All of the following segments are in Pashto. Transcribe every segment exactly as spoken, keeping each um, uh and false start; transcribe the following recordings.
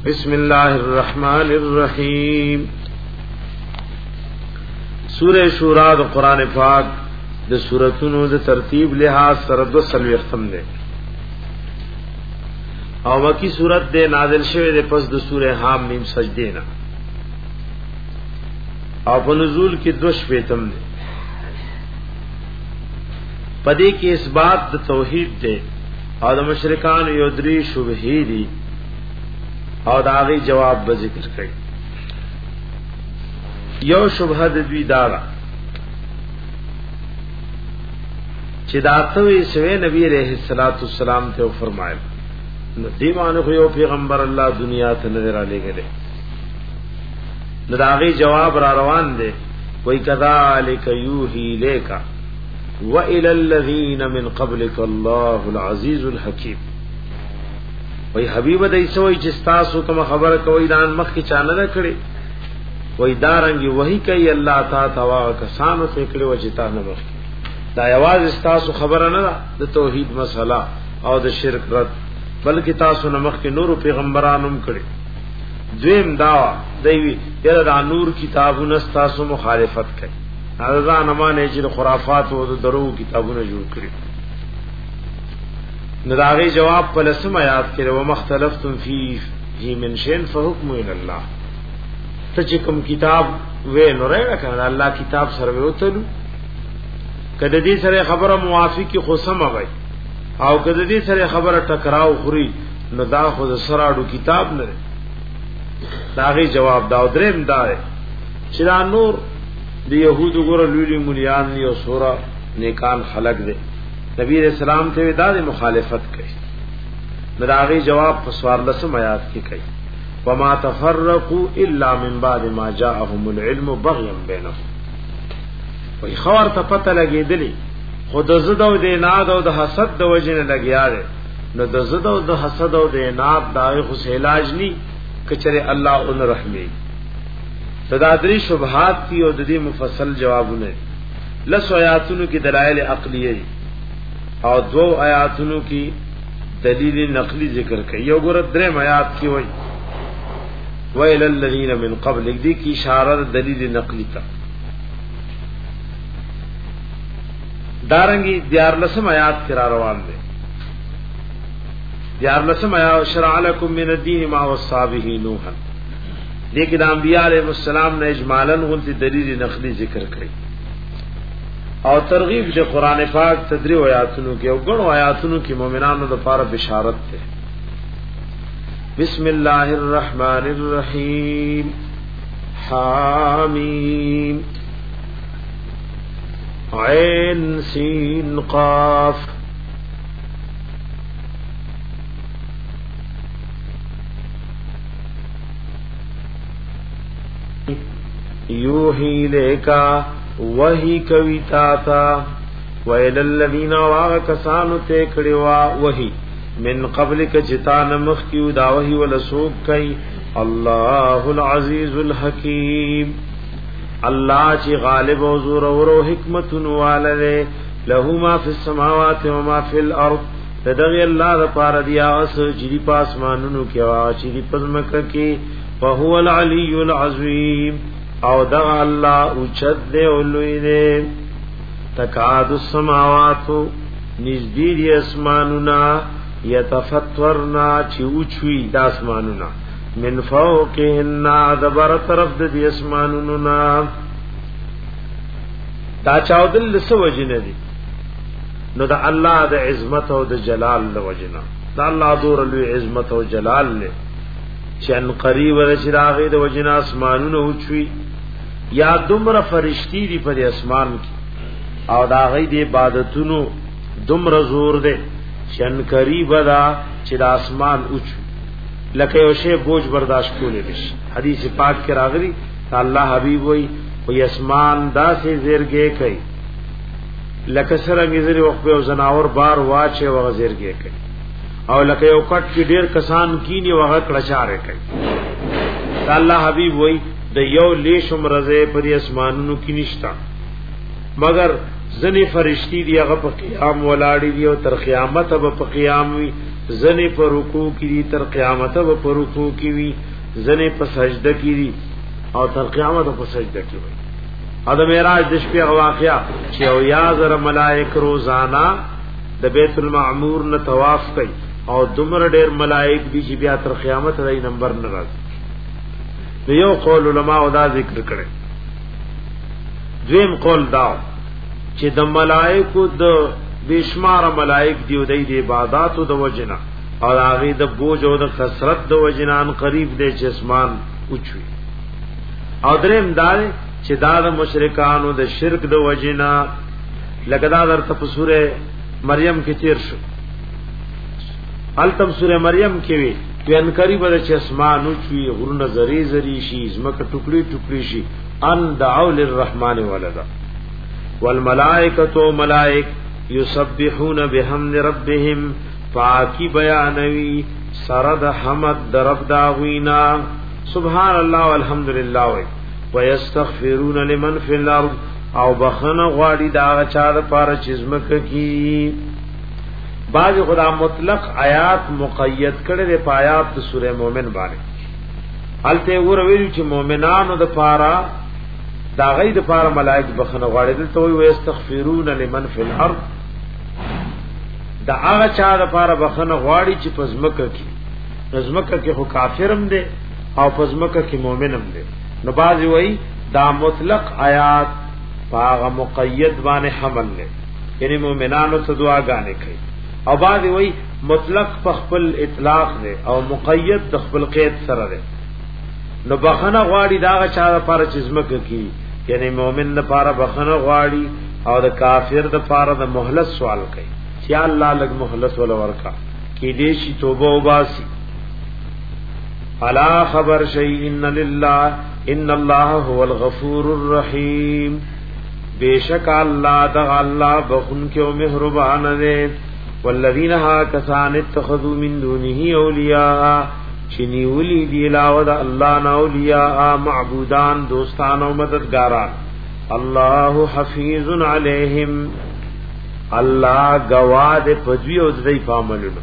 بسم الله الرحمن الرحیم. سورہ شورا د قران پاک د سوراتونو د ترتیب لحاظ سره دو سلوي ختم ده او وکی سورت ده نازل شوه ده پس د سورہ حم میم سجده نه او په نزول کې دوش پیتم ده پدې کې اثبات د توحید ده او د مشرکان یو درې شبهې دي او داغي جواب به ذکر کړي. یو شبهه د دوی دارا چې داتوي سوي نبی عليه الصلاه والسلام ته فرمایل نو دیوانه خو یو پیغمبر الله دنیا ته نظر علی غره نو داغي جواب را روان دي وای کذالک یوهی لیکا وَإِلَى الَّذِينَ مِنْ قَبْلِكَ اللَّهُ الْعَزِيزُ الْحَكِيمُ. وای حبیب دای سوې چې تاسو کوم خبره کوي دان مخ کې چانه نه کړي وای دارنګي وਹੀ کوي الله تعالی توا کسانو ته کړي و چې تا نه مخ دا یواز تاسو خبره نه د توحید مسله او د شرک رد بلکې تاسو نه مخ کې نور پیغمبرانو هم کړي. دویم دا دوی یره د نور کتابونو تاسو مخالفت کوي هغه نه چې خرافات او درو کتابونه جوړ کړي. نداغي جواب په لسم آیات کې و مختلفتم فی هی من شین فحکم الی الله. ته چې کوم کتاب وې نو راکړه الله کتاب سره وته کده دې سره خبره موافقی خو سم وای او کده دې سره خبره ټکراو خوري نو دا خو سراډو کتاب نه. داغي جواب دا دریم دا چې دا نور د يهودو ګره لولي مليان یو سورہ نیکان خلق دي نبی رسول الله ته وداد مخالفت کوي. داغي جواب په سوار لسم آیات کې کوي وما تفرقوا الا من بعد ما جاءهم العلم بغيا بينهم. وای خبر ته پته لګېدلی خود زدو د ناد او د حسد د وجنه لګیاره نو د زدو د حسد او د ناد دای خو علاج ني کچره الله اون رحمي. تدادری شبهات کی او د دې مفصل جوابونه لس آیاتونو کې دلایل عقلیه او دو آیاتونو کی دلیل نقلی ذکر کړي. یو ګور درې آیات کی وای ویل الذین من قبل دې کی اشاره دلیل نقلی تا دارنګي دیار لسم آیات کرا روان دي. دیار لسم آیات شرع لكم من الدين ما وصى به نوح لیکن انبیاء علیہ السلام نے اجمالاً غلط دلیل نقلی ذکر کړي او ترغیب د قران پاک تدریو آیاتونو کې او غنو آیاتونو کې مؤمنانو لپاره بشارت ده. بسم الله الرحمن الرحیم حامیم عین سین قاف. یوحی لیکا وحی کوي تا تا ویل الذین واکسانو ته کړوا وحی من قبل ک جتان مخ کیو دا وحی ول سوق کوي الله العزیز الحکیم. الله چې غالب او زور او حکمت والله له ما فی السماوات و ما فی الارض. تدغی الله لپاره دی اس چې په اسمانونو کې او چې په ځمکه کې وهو العلی العظیم او دا الله اوچت دے اولوی دے. تکاد السماوات نزدی دی اسمانونا یتفتورنا چی اوچوی دا اسمانونا من فوقهن دبر طرف دی اسمانونا. دا چاودل لسو وجنه دی نو دا اللہ دا عظمت و دا جلال دا وجنه دا اللہ دور لوی عظمت و جلال لے چن قریب رچی راغی دا وجنه اسمانونا اوچوی یا دمر فرشتي دی پر اسمان کی او دا غي دی عبادتونو دمر زور دے شن قریب دا چې د اسمان اوچ لکه یو شی بوج برداشت کولې نشي. حدیث پاک کې راغلی الله حبیب وای وای اسمان دا سي زیرګه کوي لکه سره غزري وخت په زناور بار واچه و غزرګه کوي او لکه یو کټ کې ډیر کسان کینی وغه کړچاره کوي. الله حبیب وای د یو لیشم رضه پر اسمانونو کې نشتا مگر ځنی فرشتي دی هغه په قیام ولاړی دی او تر قیامت به په قیام وي زنی پر رکوع کی تر قیامت و پر رکوع کی وی زنی په سجده کی او تر قیامت په سجده کی وی ا د معراج د شپې واقعیا چې او یا زر ملائک روزانا د بیت المعمور نه طواف کوي او دمر ډیر ملائک دي چې بیا تر قیامت راي نمبر نه راځي یو قول علماء دا ذکر کړي دویم قول دا چې د ملائکو د بشمار ملائک دی د عبادت او د وجنا او هغه د بوج او د کثرت د وجنان قریب دی چې اسمان اوچوي او دریم دا چې دا د مشرکانو د شرک د وجنا لکه دا درته په سوره مریم کې تیر شو التم سوره مریم کې وی بیان قریب د چې اسمان اوچوي غرونه زری زری شي زمکه ټوکړي ټوکړي شي ان دعوا للرحمن ولدا والملائکه ملائک یسبحون بحمد ربهم پاکی بیانوی سرد حمد درب داوینا سبحان الله والحمدللہ ویستغفرون لمن فی الارض او بخن غواړي دا چا د پاره چزمک کی بعض خدا مطلق آیات مقید کړي د آیات د سوره مومن باندې الته ور ویل چې مؤمنانو د پاره دا غي د پاره ملائک بخن غواړي دلته وي ويستغفرون لمن فی الارض دا هغه چا د پاره بخن غواړي چې پزمکه کی پزمکه کې خو کافرم دي او پزمکه کې مؤمنم دي نو بازي وای دا مطلق آیات هغه مقید باندې حمل نه یعنی مؤمنانو ته دعاګانې کوي او بازي وای مطلق په خپل اطلاق نه او مقید د خپل قید سره ده نو بخنه غواړي دا چا د پاره چې زمکه کی یعنی مؤمن د پاره بخنه غواړي او د کافر د پاره د مهلت سوال کوي چې الله لګ مهلت ولا ورکا کې دې شي توبه وباسي الا خبر شيء ان لله ان الله هو الغفور الرحيم بیشک الله د الله بخون کې او مهربان دی والذین ها کسان اتخذوا من دونه اولیاء چنی ولی دی علاوه د الله نه اولیاء معبودان دوستان او مددګاران الله حفیظ علیہم الله گواد پدوی او دای پامنو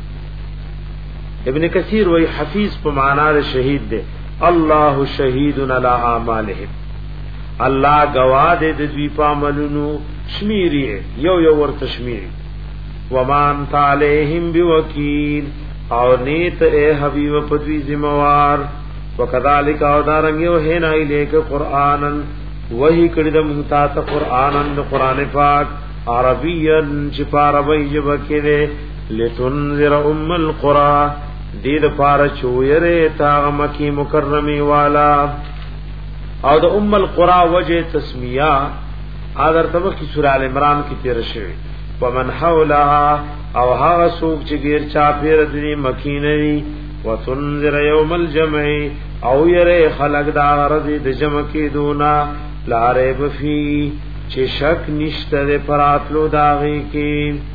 ابن کثیر وی حفیظ په معنا د شهید دی الله شهید علی اعمالهم الله گواد د دوی پامنو شمیری یو یو ورته شمیری ومان تعالیهم بوکیل او نیت اے حبیب پدوی ذمہوار وکذالک او دارنګ یو هنا الیک قرانن وਹੀ کړه د مونتا ته قرانن د قران پاک عربین چې عربی ژبه کې ده لتنذر ام القرى دې د پاره چويره تا مکی مکرمه والا او د ام القرى وجه تسمیه اگر تبه کی سورہ ال عمران کې تیر شوی ومن حولها او هغه سوق چې غیر چا پیر دې مکینری وتنذر یوم الجمع او یره خلق دا غرض د جمع کې دونا لا ریب فی چې شک نشته پراتلو داغي کې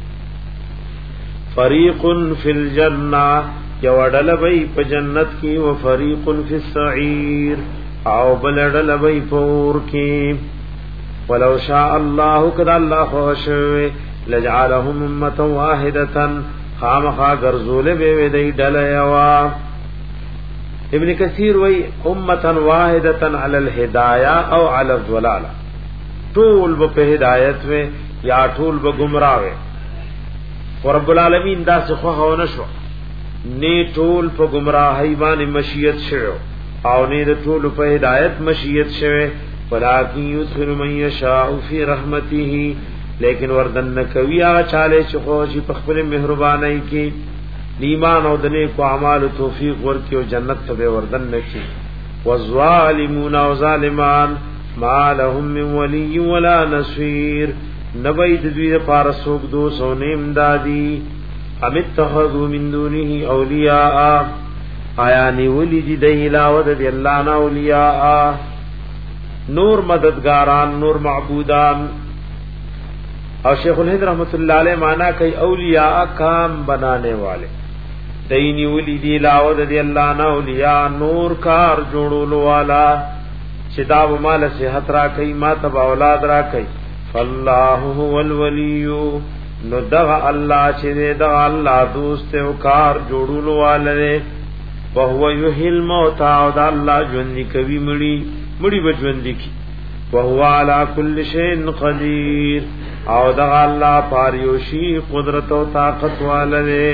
فریق فی الجنه یوړل وی په جنت کې او فریق فی السعیر او بلړل وی پور کې ولو شاء الله کذا الله خوشوي لجعلهم امه واحده خامخا غرزول به وی دی ډل یوا ابن کثیر وی امه واحده علی الهدايه او علی الضلاله ټول په هدایت و یا ټول په گمراه و رب العالمین دا څه خو نه شو نه ټول په گمراهی باندې مشیت شوه او نه ټول په هدایت مشیت شوه ولکن یدخل من یشاء فی رحمته لیکن وردن کوي هغه چاله چې خو شي په خپل مهرباني کې ایمان او د نیکو اعمال توفیق ورکړي او جنت ته وردن نشي والظالمون او ظالمان ما لهم من ولی ولا نصير نبید دوی پار سوک دو سونیم دادی ام اتخذوا من دونه اولیاء آیا نیولی دی دی علاوه دی اللہ نا اولیاء نور مددگاران نور معبودان اور شیخ الہند رحمت اللہ علیہ مانا کئی اولیاء کام بنانے والے دی نیولی دی علاوه دی اللہ نا اولیاء نور کار جوڑولو والا شتاب مال صحت را کئی ما تب اولاد را کئی فاللہ هو الولی نو دغه الله چې دغه الله دوست او کار جوړولو والے په هو یحیل موت او د الله ژوند کوي مړی مړی بجوند کی وهو على كل شيء قدير او دغه الله پاریوشی قدرت او طاقت والے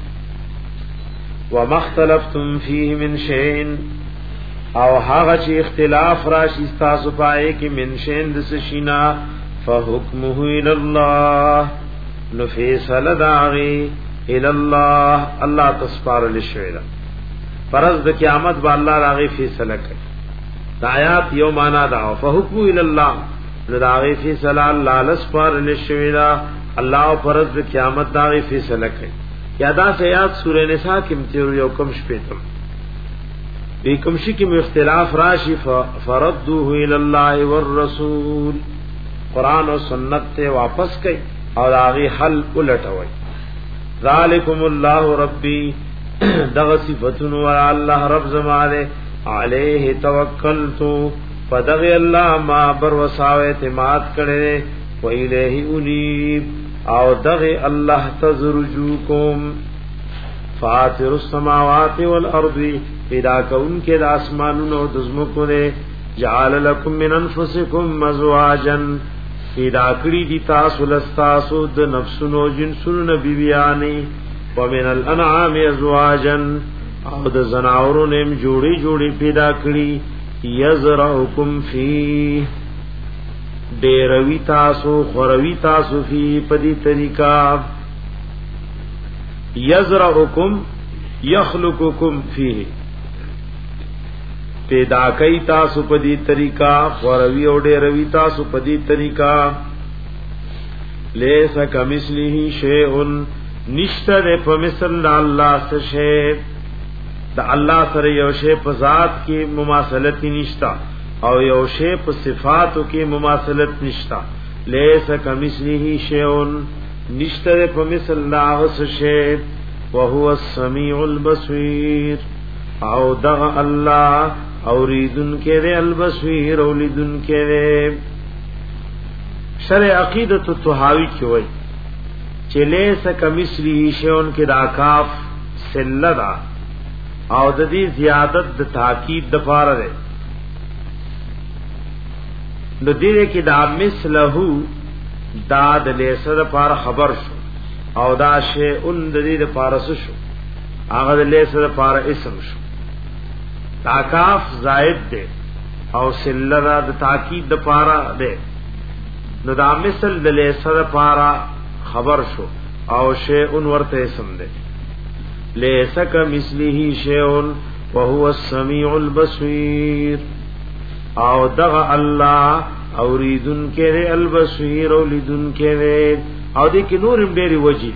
وما اختلفتم فيه من شيء او هغه چې اختلاف راشي تاسو پای کې من شيء د سشینا فحكمه الى الله نو فیصله داغي الى الله الله تسپار لشیدا فرض د قیامت با الله راغي فیصله کوي آیات یو معنا دا فحكمه الى الله نو داغي فیصله الله لسپار لشیدا الله فرض د قیامت داغي فیصله کوي یادا سے یاد سورہ نساء کې متیر یو کم شپیتم بی کمشی کی اختلاف راشی فردوه الى الله والرسول قرآن و سنت تے واپس کئی اور آغی حل الٹوئی ذالکم اللہ ربی دغ صفتن و اللہ رب زمانے علیہ توکلتو فدغ اللہ ما بروساو اعتماد کرے و الیہ انیب او دغ اللہ تزرجوکم فاتر السماوات والارض پیدا کون کے دا اسمانونو دزمکو دے جعل لکم من انفسکم مزواجا پیدا کری دی تاسو لستاسو د نفسونو جنسونو نبی بیانی ومن الانعام ازواجا او د زناورو نیم جوڑی جوڑی پیدا کری یزرعکم فی دیروی تاسو خوروی تاسو فی پدی طریقہ یزرعکم یخلقکم فیه پیدا کئی تاسو پدی طریقہ خوروی او ډیروی تاسو پدی طریقہ لیسا کمثله شیء نشته د پمثل الله سره شی د الله سره یو شی په ذات کې مماثلت نشتا او یو شی په صفاتو کې مماثلت نشتا لیسا کمثله شیء نشته د پمثل الله سره شی وهو السميع البصير او دغ الله اوریدن کې دے البصیر اولیدن کې دے شرع عقیدت الطحاوی کی وای چې لیس کمثلی شیون کې دا کاف سلدا او د دې زیادت د تاکید د پاره ده نو دې کې دا مثله دا د لیس د پاره خبر شو او دا شی ان د دې د پاره شو هغه د لیس د پاره اسم شو تاکاف زائد دے او سلرا د تاکید د پارا دے نو دا مثل د لیسر پارا خبر شو او شیء ورته اسم دے لیس کمثله شیء وهو السمیع البصیر او دغ الله اوریدن کې البصیر اولیدن کې او دې کې نور ډېری وجی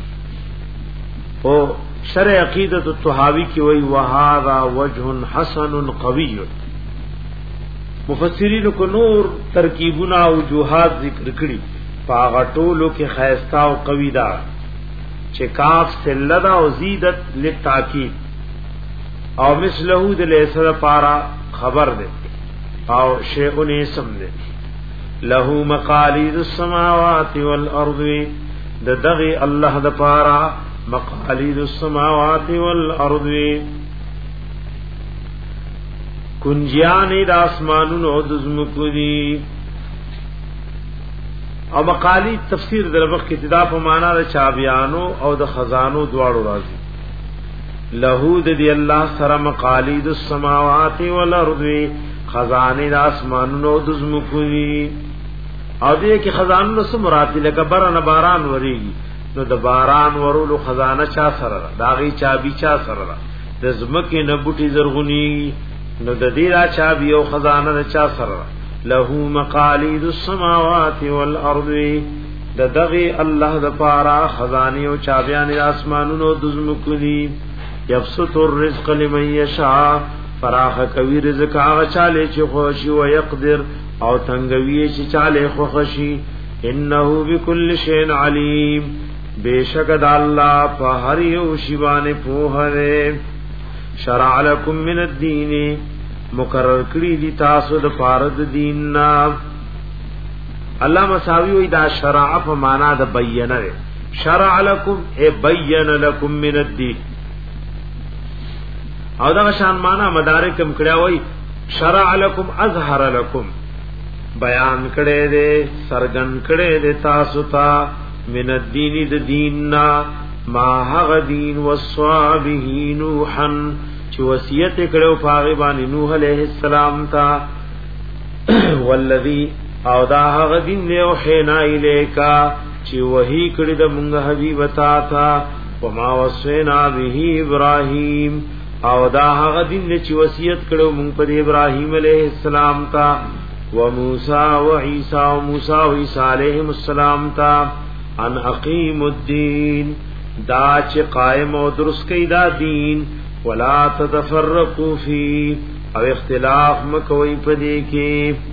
او شرع عقیدت الطحاوی کی وی وهذا وجه حسن قوی مفسرین کو نور ترکیبنا او وجوهات ذکر کړي پاغټولو کې خیستا او قوی دا چې کاف سلدا او زیدت للتاکید او مثله د لیسر پارا خبر ده او شیء اسم ده له مقالید السماوات والارض د دغه الله د پارا مقالید السماوات والارض کنجیانی د اسمانونو د زمکو دی او مقالید تفسیر دروغ کې ابتدا په معنا د چابیانو او د خزانو دواړو راځي له د دی الله سره مقالید السماوات والارض خزانه د اسمانونو د زمکو دی او دې کې خزانو سره مراد لکه باران باران وریږي نو د باران ورولو خزانه چا سره داغي چابي چا سره د زمکه نه بوټي زرغونی نو د دې را چابي او خزانه چا سره له مقالید السماوات والارض د دغه الله د پارا خزانه او چابيان د اسمانونو د زمکو دي یبسط الرزق لمن یشاء فراخ کوي رزق هغه چاله چې خوشي او يقدر او تنگوي چې چاله خوشي انه بكل شيء عليم بیشک د الله په هر یو شی باندې پوهره شرع لكم من الدين مقرر کړی دي تاسو د فرض دین نا الله مساوی وي دا شرع په معنا د بیان لري شرع لكم اے بین لكم من الدین او دا شان معنا مدارکم کړه وای شرع لكم اظهر لكم بیان کړه دې سرګن کړه دې تاسو ته من الدین د دیننا ما هغه دین وصابه نوحا چې وصیت کړو پاغه باندې نوح علیہ السلام ته والذي او دا هغه دین له وحینا الیکا چې وਹੀ کړی د مونږ حبیب تا تا وما وصینا به ابراهیم او دا هغه دین چې وصیت کړو مونږ په ابراهیم علیہ السلام ته و موسی و عیسی و موسی و عیسی علیهم السلام ته ان اقیم الدین دا چې قائم او درست کړي دا دین ولا تتفرقوا فی او اختلاف مکوئ پدې کې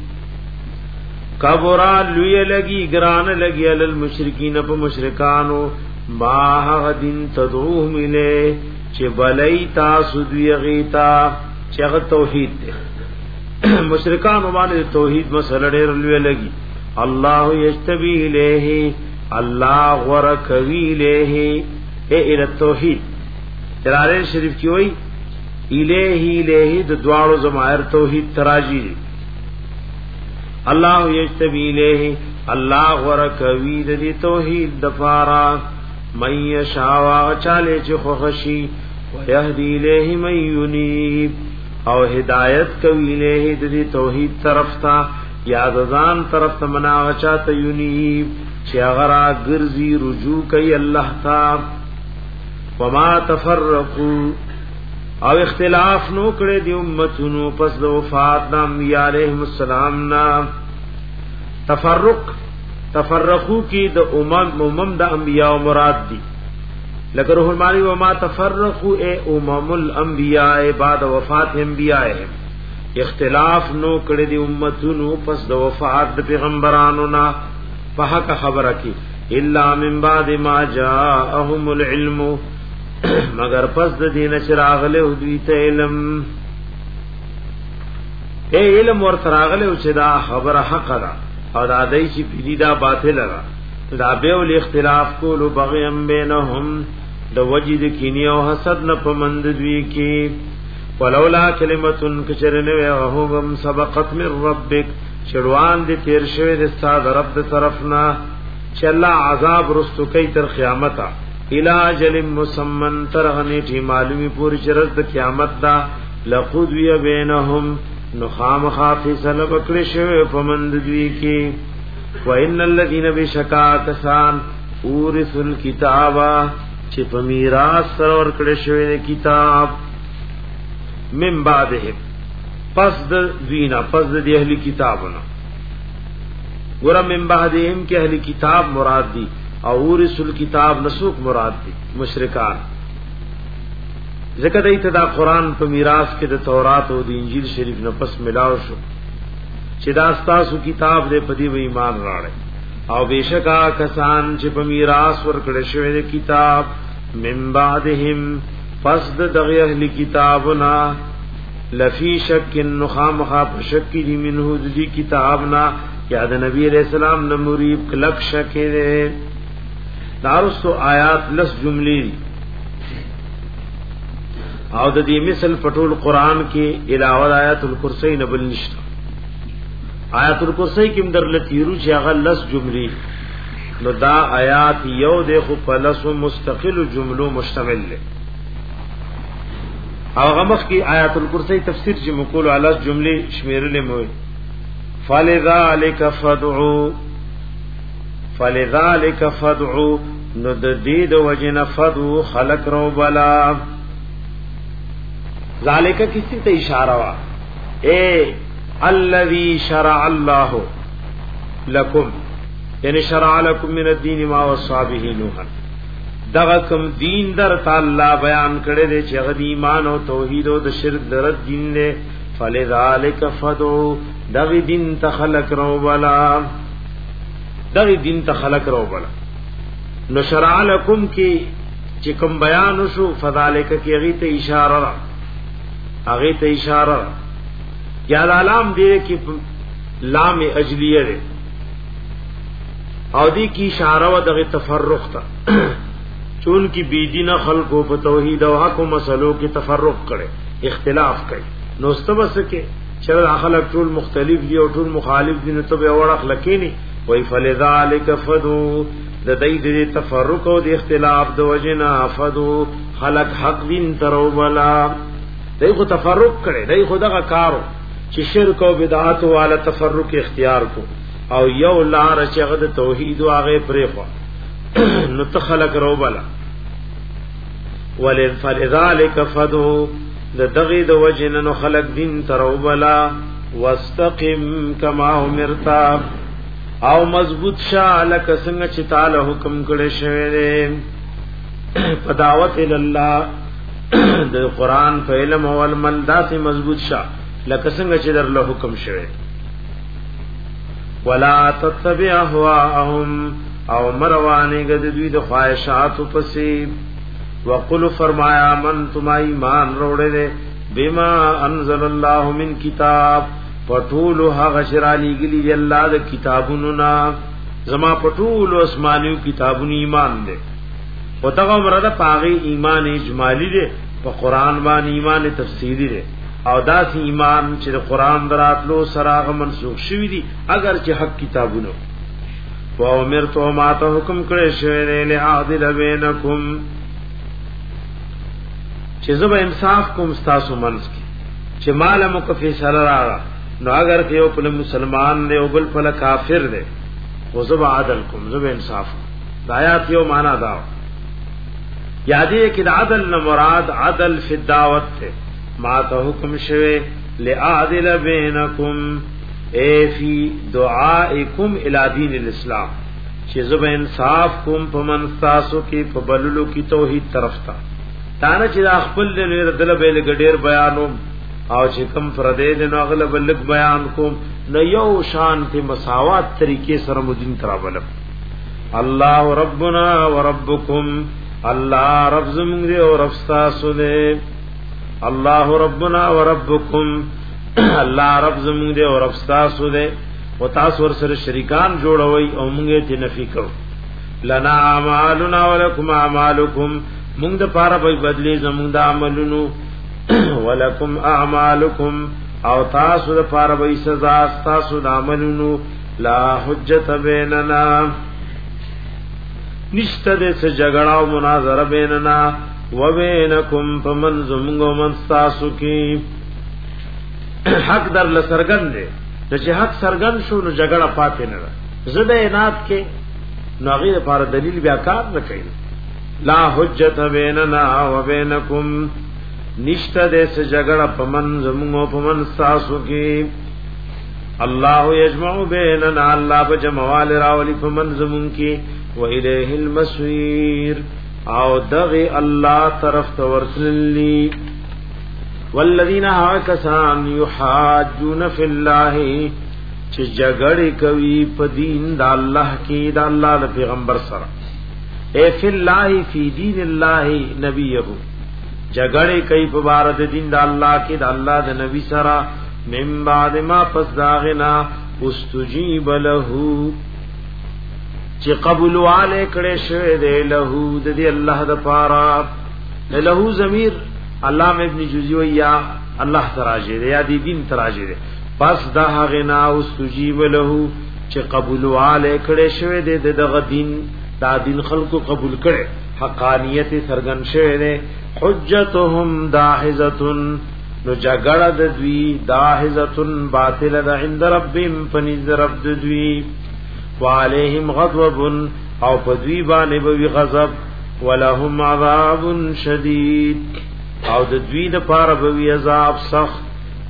کبرا لوی لگی گران لگی علی المشرکین په مشرکانو ما هغه دین تدعوهم الیه چې بلای تاسو دوی غیتا چې هغه توحید دی مشرکان باندې توحید مسله ډېر لوی لګي الله یجتبی الیه الله ورکوی الیه اے ال توحید جلال شریف کی وای الیه الیه د دوالو زمایر توحید تراجی الله یجتبی الیه الله ورکوی د توحید دفارا من یشاء چاله چې خوشی ويهدی الیه من ینیب او هدایت کوي الیه د توحید طرف ته یا ځان طرف ته مناغه چاته ینیب چې هغه ګرځي رجوع کوي الله تعالی وما تفرقوا او اختلاف نو کړي دی امتونو پس د وفات د انبیاء علیهم السلام نا تفرق تفرقو کی د امم امم د انبیاء مراد دي لکه روح المانی وما تفرقوا اے امم الانبیاء بعد وفات انبیاء اختلاف نو کړي دی امتونو پس د وفات د پیغمبرانو نا په حق خبره کی الا من بعد ما جاءهم العلم مگر پس د دینه چراغله او دوی ته علم اے علم ور تراغله او چې دا خبره حق ده او دا دای چې پیډی دا باطل ده دا به ول اختلاف کولو بغیم بینهم د وجد کینی او حسد نه پمند دوی کې ولولا کلمتون کچرنه وهم سبقت من ربک شروان دي تیر شوی د استاد رب د طرفنا چې الله عذاب رستو کوي تر قیامت الاجل مسمن ترغنی تی معلومی پوری چرز د قیامت دا لقد وی بینهم نخام خافی سلب کړي شوی پمند دوی کې وان الذين بشکا کسان اورث الكتاب چې په میراث سره ور کړي شوی کتاب من بعدهم پس د دوینا پس د اهلی کتابونو ګور من بعدهم کې اهلی کتاب مراد دي او ورث الكتاب نسوک مراد دي مشرکان ذکر ایت دا قران په میراث کې د تورات او د انجیل شریف نه پس ملاو شو چې دا تاسو کتاب دې په دې و ایمان راړي او بشکا کسان چې په میراث ورکړل شوی د کتاب من بعدهم پس د دغه اهل کتابنا لفی شک نخام خاب شک دی منه دی کتابنا یا د نبی علیہ السلام نو مریب کلک شک دې دارستو آیات لس جملې او د دې مثل پټول قران کې علاوه آیات الکرسی نه بل نشته آیات الکرسی کې در لتیرو چې هغه لس جملې نو دا آیات یو د خو په لس مستقل جملو مشتمل ده او غمخ کی آیات الکرسی تفسیر چې مقول علی جملې شمیرلې مو فلذلک فدعو فلذلک فدعو نو د دې د وجن فدعو خلق رو بلا ذالک کسی ته اشاره وا اے الذی شرع الله لكم یعنی شرع لكم من الدين ما وصى به نوح دغه کوم دین در تعالی بیان کړی دی چې غدی ایمان او توحید او د شرک درت دین نه فلذلک فدعو دغه دین تخلق رو بلا دغه دین تخلق رو بلا نو شرع لكم کی چې کوم بیان شو فذلک کی غی ته اشاره را اغه ته اشاره یا لام دې کې لام اجلیه ده او دی کی اشاره و دغه تفرق تا چون کی بيدین خلقو په توحید او حق مسلو کې تفرق کړي اختلاف کړي نو استبس کې چې خلق ټول مختلف دي او ټول مخالف دي نو ته به وړخ لکېنی وای فلذالک فدو د دې د تفرق او د اختلاف د وجنا فدو خلق حق دین ترو بلا دای خو تفرق کړي دای خو دغه کارو چې شرک او بدعات والا تفرق اختیار کو او یو لار چې هغه د توحید او هغه پرې خو نو ته خلق رو بلا ولن فلذالک فدو د دغه د وجنا نو خلق دین ترو بلا واستقم کما امرتا او مضبوط شاه لکه څنګه چې تعالی حکم کړی شوی دی په دعوت الله د قران په علم او عمل داسې مضبوط شاه لکه څنګه چې در له حکم شوی ولا تتبع اهواهم او مروانه غد دوی د خواهشات پسې وقل فرمایا من تم ایمان وروړي بما انزل الله من کتاب پټولو هغه شرالی گلی الله د کتابونو نا زما پټولو اسمانیو کتابونو ایمان دے او دغه مرده پاغي ایمان اجمالی دے په قران باندې ایمان تفصیلی دے او داس ایمان چې قران دراتلو سراغ منسوخ شوی دي اگر چې حق کتابونو و امرتو ما ته حکم کړی شوی له عادل بینکم چې زب انصاف کوم تاسو منځ کې چې مال مو کو فیصله راغله نو اگر که یو په مسلمان دی او بل په کافر دی او زب عدل کوم زب انصاف د آیات یو معنا دا یادې کې د عدل نه مراد عدل فی الدعوت ته ما ته حکم شوه لعادل بینکم اے فی دعائکم الی دین الاسلام چې زب انصاف کوم په منستاسو کې په بللو کې توحید طرف تا تانه چې خپل دې دل به لګډیر بیانو او چې کم فردې د نغلب لک بیان کوم نو یو شان په مساوات طریقې سره مدین تراول الله ربنا وربکم الله رب زمون دی او رب تاسو دی الله ربنا وربکم الله رب زمون دی او رب تاسو دی او تاسو ور سره شریکان جوړوي او موږ ته نفي کوو لنا اعمالنا ولکم اعمالکم موږ د پاره به بدلی زمون د عملونو ولکم اعمالکم او تاسو د پاره به سزا تاسو د عملونو لا حجت بیننا نشته د څه جګړه او مناظره بیننا و بینکم فمن زمغو من تاسو کی حق در لسرګن دي چې حق سرګن شو نو جګړه پاتې نه زده عنایت کې نو غیر لپاره دلیل بیا کار نه کوي لا حجت بیننا و بینکم نشته د څه جګړه پمن زمغو پمن تاسو کی الله یجمع بیننا الله بجموال راولی پمن زمون کی و الیه المصیر او دغی الله طرف تورسلی والذین هاکسان یحاجون فی الله چې جګړه کوي په دین د الله کې د الله د پیغمبر سره اے فی الله فی دین الله نبیه جګړه کوي په بار د دین د الله کې د الله د نبی سره من بعد ما پس داغنا استجیب له چې قبول والے کړه شه دې له د دې الله د پاره له ضمیر علامه ابن جوزی ویا الله تراجه دې یا دې دین تراجه دې پس دا غنا استجیب له چې قبول والے کړه شه دې دغه دین دا دین خلقو قبول کړي حقانیت سرګن شه دې حجتهم داحزتن نو جګړه د دوی داحزتن باطل د عند ربهم فنذ رب د دوی وعليهم غضب او پدوی باندې به غضب ولهم عذاب شدید او د دوی د پاره به عذاب سخت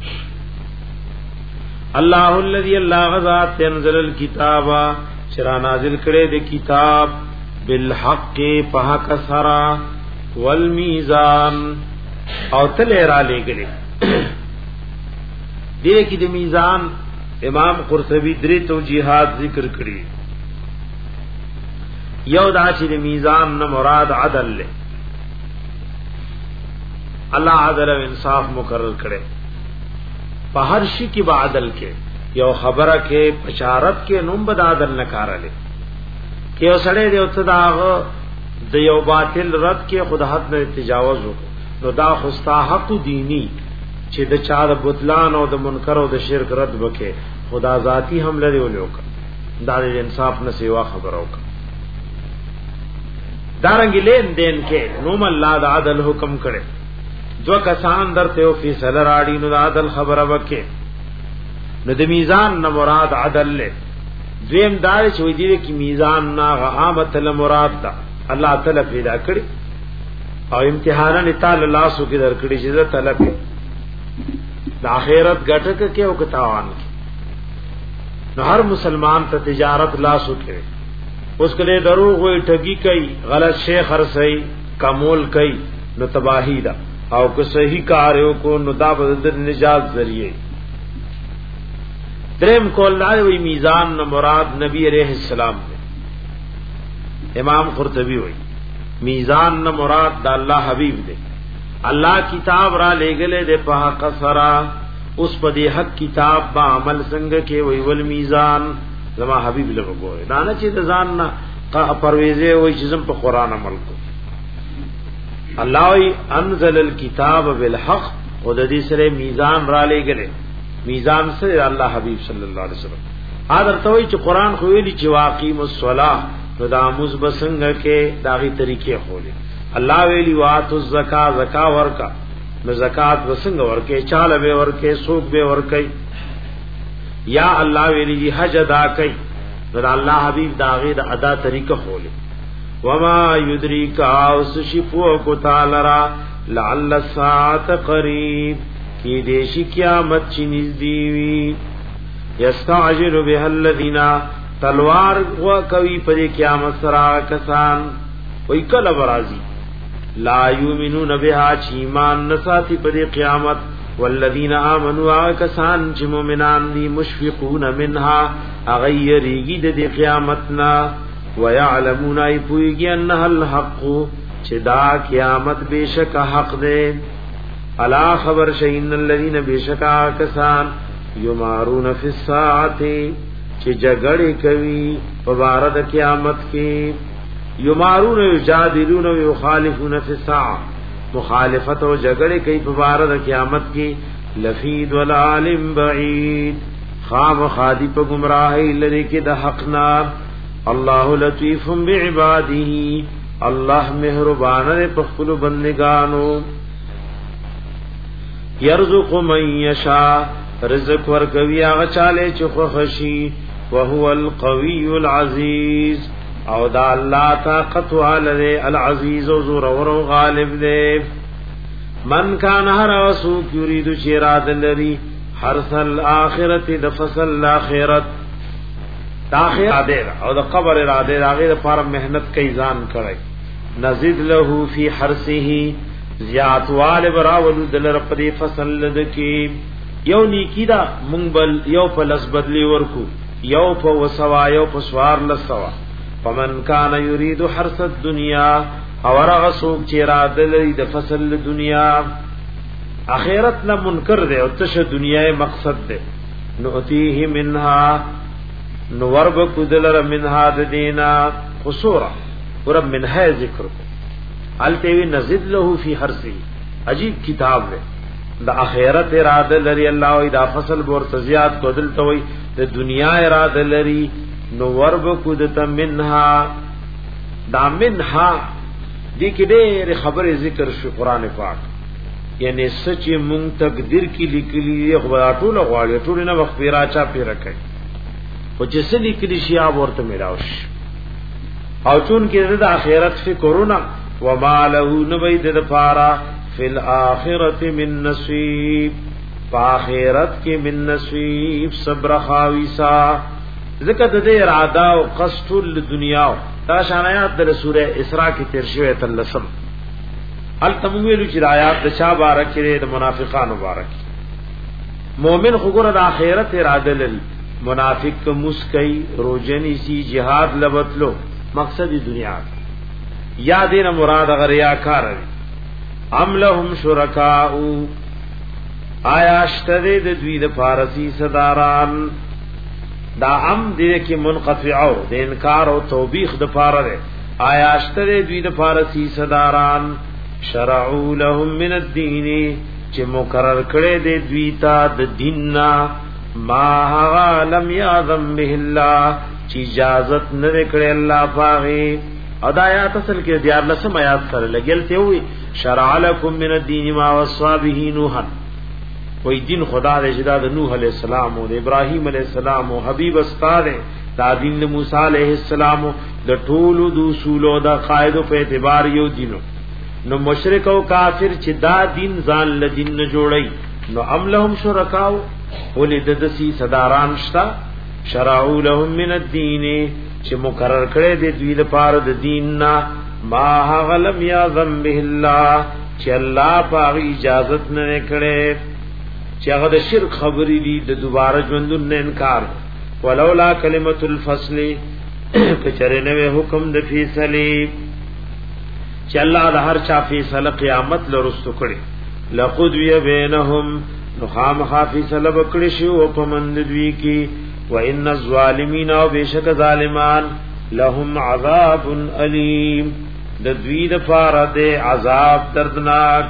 الله الذي الله غذات انزل الكتاب شرع نازل کړي د کتاب بالحق په حق سرا والميزان او تل را لګلي دې کې د میزان امام قرطبی درې توجیهات ذکر کړي یو دا چې د میزان نه مراد عدل له الله عدل او انصاف مقرر کړي په هر شي کې به عدل کې یو خبره کې بشارت کې نوم بد عدل نه کارله کې وسړې دی او تداغه د یو باطل رد کې خود حد نه تجاوز وکړو نو دا خوستا حق دینی چې د چا د بوتلان او د منکر او د شرک رد وکړي خدا ذاتی هم لري ولوک دا د انصاف نه سیوا خبر وکړه دارنګ لین دین کې نوم الله د عدل حکم کړي جو کسان درته او فیصله راړي نو د عدل خبره وکړي نو د میزان نه مراد عدل له دویم دار چې وې دي کې میزان نه غامت له مراد ده الله تعالی پیدا کړی او امتحانن تعالی الله سو کې درکړي چې ده طلب د اخرت ګټک کې او کتاوان نو هر مسلمان ته تجارت لا سو کې اوس کله دروغ وي ټګي کوي غلط شی خرڅي کمول کوي نو تباہی ده او که صحیح کار یو کو نو دا د نجات ذریعہ دریم کول نه وی میزان نو مراد نبی علیہ السلام دے امام قرطبی وی میزان نو مراد د الله حبیب دے الله کتاب را لګلې د په حق سرا اوس په دې حق کتاب با عمل څنګه کې وی ول میزان زما حبیب له وګوره دا نه چې د ځان نه پرويزه وای چې زم په قران عمل کو الله انزل الكتاب بالحق او د دې سره میزان را لګلې میزان سره الله حبیب صلی الله علیه وسلم اگر ته وای چې قران خو ویلي چې واقیم الصلاه نو دا موږ بسنګ کې داغي طریقې خولې الله ویلی واتو زکا زکا ورکا نو زکات وسنګ ورکه چاله به ورکه سوق به ورکه یا الله ویلی دی حج ادا کوي نو الله حبیب داغه د ادا طریقه خولې وما یدریک اوس شفو کو تعالی را لعل الساعه قریب کی دیشی قیامت چ نزدې وی یستعجل به الذین تلوار وا کوي پر قیامت سرا کسان وای کله برازي لا یؤمنون بها ایمان نساتی پر قیامت والذین آمنوا کسان چې مؤمنان دي مشفقون منها اغیریږي د قیامتنا ويعلمون ای پویږي انها الحق چې دا قیامت بشک حق ده الا خبر شین الذین بشکا کسان یمارون فی الساعه چې جګړه کوي په بار د قیامت کې یمارون یجادلون و یخالفون فی الساعه مخالفت او جګړه کوي په بار د قیامت کې لفید والعالم بعید خام خادی په گمراهی لری کې د حق نا الله لطیف بعباده الله مهربان دی په خپل بندگانو یرزق من یشاء رزق ورکوي هغه چاله چې خو خشي وهو القوي العزيز او دا الله طاقت والے العزيز او زور او غالب دی من کان هر وسو یرید شراد لري حرث الاخرته د فصل الاخرت تاخير او د قبر اراده هغه لپاره مهنت کوي ځان کوي نزيد له فی حرثه زیات وال براول دلر په فصل لدکی یو نیکی دا مونږ بل یو په لس بدلی ورکو یو په وسوا یو په سوار لسوا فمن کان یرید حرث الدنیا او رغ سوق چې را دلې د فصل دنیا اخرت نه منکر دی او تش دنیا مقصد دی نؤتیه منها نورب کدلر منها دینا قصورا ورب منها ذکر التوی نزد له فی حرثی عجیب کتاب ہے دا اخرت اراده لري الله او دا فصل بور تزیات کو دلته وي د دنیا اراده لري نو ورب کو دت منها دا منها دې کې ډېر خبره ذکر شو قران پاک یعنی سچ مونږ تقدیر کې لیکلي خو ټول غواړي ټول نه وخت پیرا چا پیرا کوي او چې څه لیکلي شي هغه ورته میراوش او چون کې د اخرت فکرونه وما له نبید د پارا فی الاخرت من نصیب فاخرت کی من نصیب صبر خاویسا ذکر د اراده او قصد الدنیا دا شانات د سوره اسراء کی ترشوه تلسم التمویل چې آیات د شا بارک د منافقان مبارک مومن خګور د اخرت اراده لري منافق مسکی روزنی سی jihad لبتلو مقصد دنیا یا دین مراد غریاکار ام لهم شرکاء آیا اشتدی د دوی د فارسی صداران دا ام دې کې منقطع او د انکار او توبېخ د پاره ده آیا اشتره دوی د فارسی صداران شرعوا لهم من الدین چې مقرر کړي دې دوی ته د دیننا ما هغه لم یاذم به الله چې اجازت نه کړي الله پاغي ادايات اصل کې دیار لسم آیات سره لګل ته وي شرع لكم من الدين ما وصى به نوح وې دین خدا دې جدا د نوح علی السلام او د ابراهیم علی السلام او حبیب استاد دا دین موسی علیہ السلام د ټولو د اصول او د قاعده په اعتبار یو دینو نو مشرک او کافر چې دا دین ځان له دین نه جوړي نو ام لهم شرکاو ولید دسی صداران شتا شرعوا لهم من الدين چې مقرر کړي د دوی لپاره د دین نه ما غلم یا ذنب الله چې الله په اجازت نه کړي چې هغه د شرک خبرې دي د دوباره ژوندون نه انکار ولولا کلمۃ الفصل کچره نه حکم د فیصله چې الله د هر چا فیصله قیامت لرستو کړي لقد وی بینهم نو خام فیصله وکړي شو په مند دوی کې وان الظالمین او بشک ظالمان لهم عذاب الیم د دوی د فاره د عذاب دردناک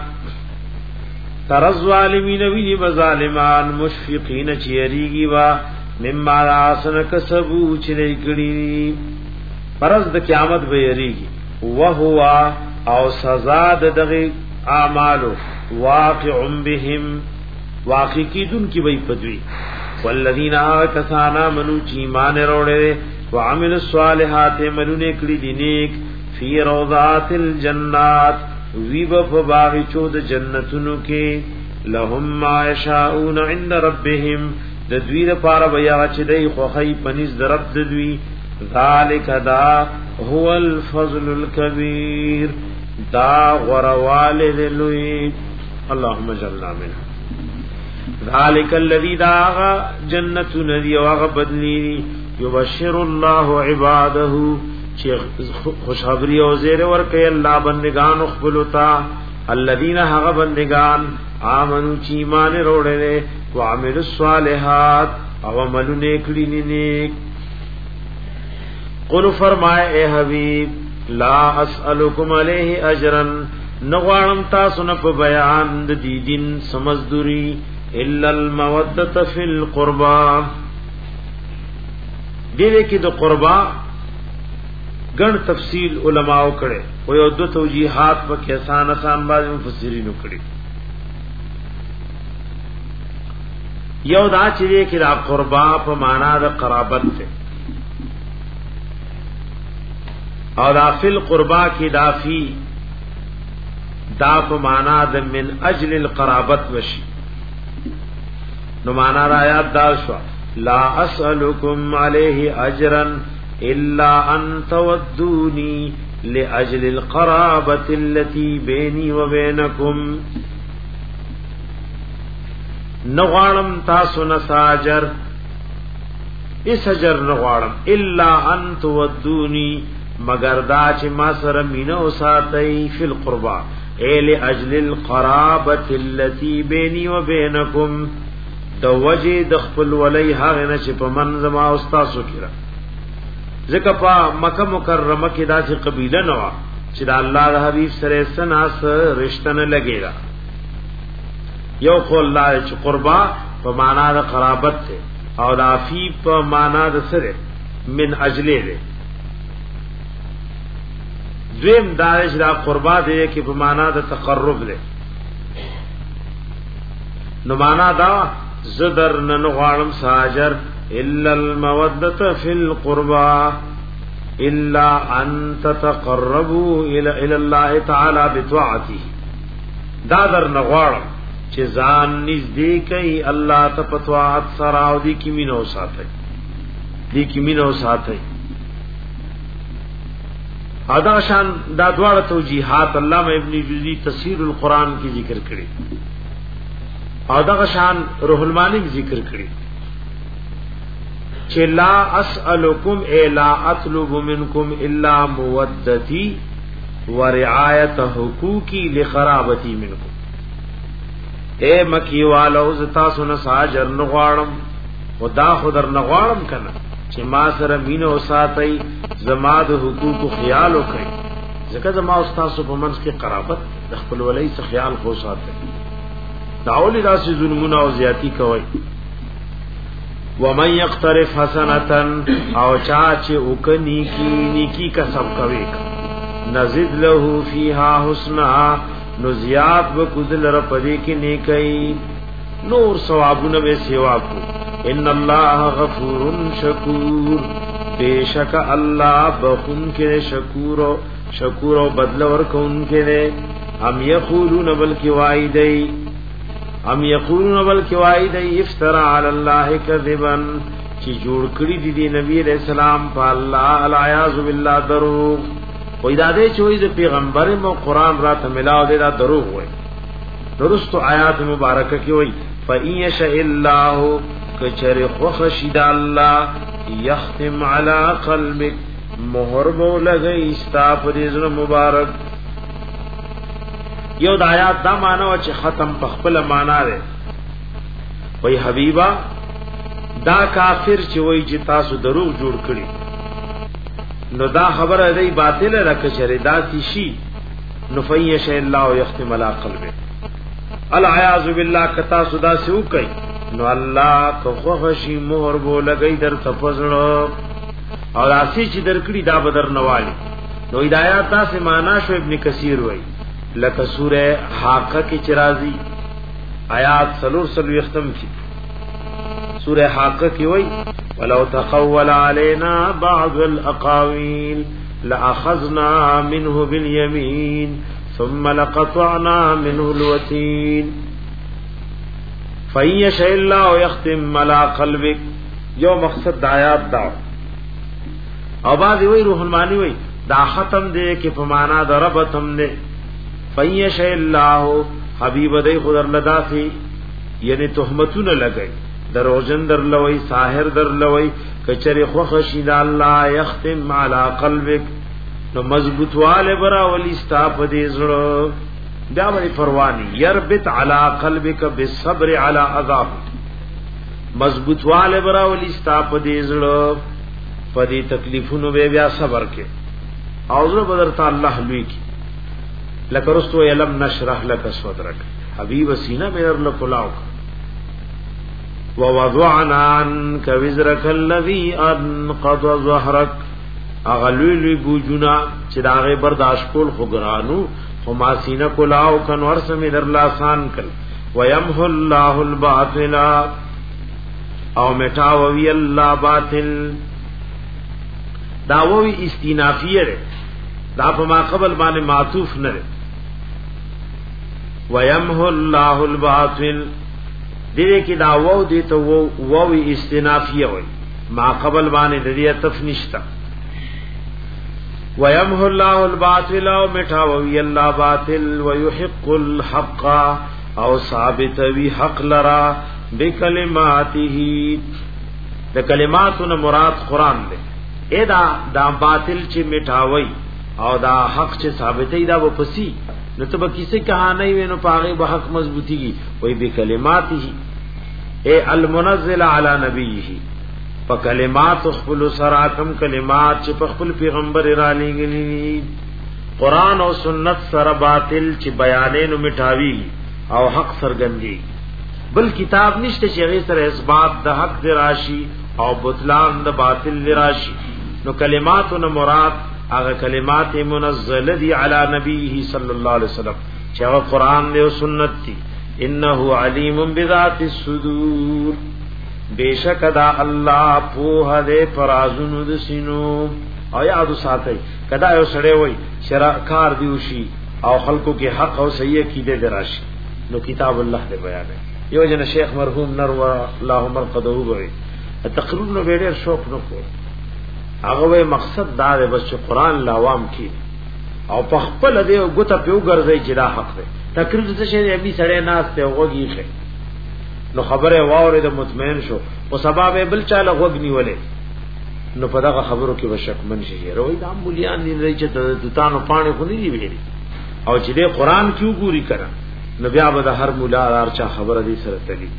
تر الظالمین وی ظالمان مشفقین چیریږي وا مما راسن کسبو چری کړي پرز د قیامت به یریږي وهو او سزا د دغه اعمالو واقع بهم واقع کیدون کی وی پدوی والذین آکسانا منو چی ایمان روڑے وعمل الصالحات منو نکلی دی نیک فی روضات الجنات ویب فباغچو د جنتونو کے لهم ما یشاؤون عند ربهم د دوی لپاره بیا چې دی خوخی پنځ درب د دوی ذالک دا هو الفضل الكبیر دا غروال لوی اللهم اجعلنا منه ذالک الذی داغ جنت ندی واغ بدلی یبشر الله عباده چې خوشخبری او زیر ورکه الله بندگان خپلتا الذین هغه بندگان آمنو چې ایمان وروړي او عمل الصالحات او عمل نیک لینیک قل فرمائے اے حبیب لا اسألکم علیہ اجرا نغوانم تاسو نه په بیان د دې دین سمزدوری الا المودة فی القربا دې کې د قربا ګڼ تفصیل علماء کړي او یو دو توجیهات په کې آسان آسان باندې مفسرین کړي یو دا چې کې د قربا په معنا د قرابت ته او دا فی القربا کې دا فی دا په معنا د من اجل القرابت وشي نو معنا را آیات دا شو لا اسألکم علیہ اجرا الا ان تودونی لاجل القرابت التي بینی و بینکم نغوانم تاسو نساجر اس اجر نغوانم الا ان تودونی مگر دا چې ما سره مینه ساتي فی القربا ایل اجل القرابت التي بیني و بینکم د وجه د خپل ولی هغه نه چې په منځ ما او تاسو کې را ځکه په مکه مکرمه کې داسې قبیله نه و چې د الله د حبیب سره سناس رشتہ نه لګیرا یو قول لا چې قربا په معنا د قرابت ته او د عفی په معنا د سره من اجله ده دویم دارش دا قربا دے کہ بمانا دا تقرب لے نو مانا دا زدر ننغوارم ساجر الا المودت فی القربا الا ان تتقربوا الى الله تعالی بطاعته دا در نغوارم چه زان نزدی کئی اللہ تپتوعات سراو دی کی مینو ساتھ دی کی مینو ساتھ ادا شان دا دوار توجیحات علامہ ابن جوزی تفسیر القرآن کی ذکر کړي ادا شان روح المانی کی ذکر کړي چې لا اسالکم الا اطلب منکم الا مودتی ورعایت حقوقی لخرابتی منکم اے مکی والو زتا سن ساجر نغوانم خدا خودر نغوارم کنه چې ما سره مين او ساتي زما د حقوق خیال وکړي ځکه زما استاد په منځ کې قرابت د خپل ولي څخه خیال خو ساتي داول داسې ظلمونه او زیاتی کوي ومن یقترف حسنتن او چا چې وکني کی نیکی کسب کوي نزيد له فيها حسنا نو زیات وکذل ر پدې کې نیکي نور ثوابونه به سیوا کو ان الله غفور شکور بیشک الله بخون کې شکور شکور او بدل ورکون کې هم یقولون بلکی وایدی هم یقولون بلکی وایدی افترا علی الله کذبا چې جوړ کړی دي نبی رسول الله په الله العیاذ بالله دروغ وې دا دې چوي د پیغمبر مو قران راته ملاو دې دا دروغ وای درست آیات مبارکه کې وای فإن شاء الله کچر خوشید الله یختم علی قلبک مہر بو لګی استا په دې مبارک یو د آیات دا معنی چې ختم په خپل معنا ده وای حبیبا دا کافر چې وای چې تاسو دروغ جوړ کړی نو دا خبره دی باطل راکه چره دا شي نو فیش الله یختم علی قلبه العیاذ بالله کتا سودا سو کوي نو الله کو خوشی مہر بو لګی در تفزړو او اسی چې درکړي دا بدر نوالی نو ہدایت تاسو معنا شو ابن کثیر وای لکه سوره حاقه کې چرازی آیات سلور سلو ختم کی سوره حاقه کې وای ولو تقول علينا بعض الاقاويل لاخذنا منه باليمين ثم لقطعنا منه الوتين فَيَشَاءُ اللَّهُ يَخْتِمُ عَلَى قَلْبِكَ یو مقصد د آیات دا او باندې وی روح المانی وی دا ختم دې کې په معنا د رب تم دې فَيَشَاءُ اللَّهُ حبیب دې خدای لداسي یعنی تهمتونه لګي دروژن در لوي ساحر در لوي کچره خو خشید الله يختم على قلبك نو مضبوط والے برا ولي استا په دې زړه دا وی پروانی يربط على قلبك بالصبر على عذاب مضبوط والے برا ولي استا په دې زړه په دې تکلیفونو به بیا صبر کې او زړه بدرته الله لوي کی لکه رستو علم نشرح لك صدرك حبيب سینہ مې ور لکلاو ووضعنا عنك وزرك الذي انقض ظهرك اغلولی بوجونا چې داغه برداشت کول خو ګرانو خو ما سینه کلاو کنور سمې در لاسان کړ ويمحو الله الباطل او مټاوي الله باطل داوی استینافیه ده دا په ما قبل باندې معطوف نه ده ويمحو الله الباطل دې کې دا وو دې ته وو وو استنافیه وي ما قبل باندې دې تفنشتا ويمحو الله الباطل او مټاوي الله باطل ويحق الحق او ثابت وي حق لرا بکلماته د کلماتونو مراد قران دی ادا دا باطل چې مټاوي او دا حق چې ثابتې دا وپسی نو ته به کیسه کہانی وینو پاغه به حق مضبوطیږي وای به کلماته اے المنزل علی نبیه په کلمات خپل سراتم کلمات چې په خپل پیغمبر را لېږلي قران او سنت سره باطل چې بیانې نو مټاوي او حق سرګندي بل کتاب نشته چې هغه سره اثبات د حق دی راشي او بطلان د باطل دی راشي نو کلماتونو مراد هغه کلمات منزله دي علی نبیه صلی الله علیه وسلم چې هغه قران دی او سنت دي انه علیم بذات الصدور بیشک دا الله په هده فرازونو د سینو او یاد ساتي کدا یو سړی وای شرع کار دیوشي او خلکو کې حق او صحیح کیده دراشي نو کتاب الله دې بیان یو جن شیخ مرحوم نروا اللهم مرقده وای تقریر نو ډېر شوق نو کو هغه وای مقصد دا دی بس چې قران لاوام کی او په خپل دې غوته په وګرځي چې دا حق دی تقریر څه شي ابي سړی ناس ته وګیږي نو خبره واورې د مطمئن شو او سبب بل چاله وګنی ولې نو په دغه خبرو کې وشک من شي روي د امبوليان دي چې د دتانو پانی خو نه دی ویلي او چې د قران کیو ګوري کړه نو بیا به د هر مولا ارچا خبره دي سره تلي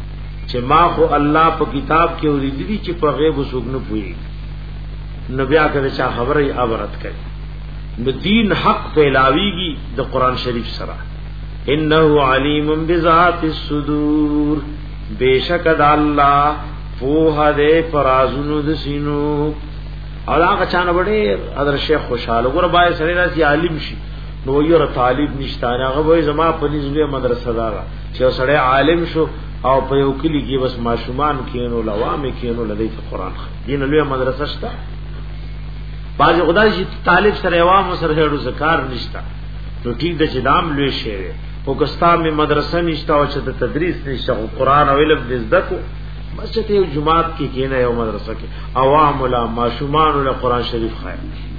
چې ما خو الله په کتاب کې ورېدلی چې په غیب وسوګ نه پوي نو بیا کله چې خبره عبرت کوي نو دین حق پهلاویږي د قران شریف سره انه علیم بذات الصدور بیشک د الله په هده فرازونو د سینو او هغه چانه وړي حضرت شیخ خوشاله ګور بای سره راځي عالم شي نو یو طالب نشته هغه وای زما په نږدې مدرسه دار چې سړی عالم شو او په یو کلی کې بس ماشومان کینو لوامه کینو لدی ته قران دین لوی مدرسه شته باز خدای چې طالب سره عوام سره هړو زکار نشته نو ټیک د چدام لوی شی او کستان می مدرسه نشته او چې د تدریس نشته او قران او علم د زده کو مسجد یو جماعت کې کینه یو مدرسه کې عوام ولا ماشومان ولا قران شریف خای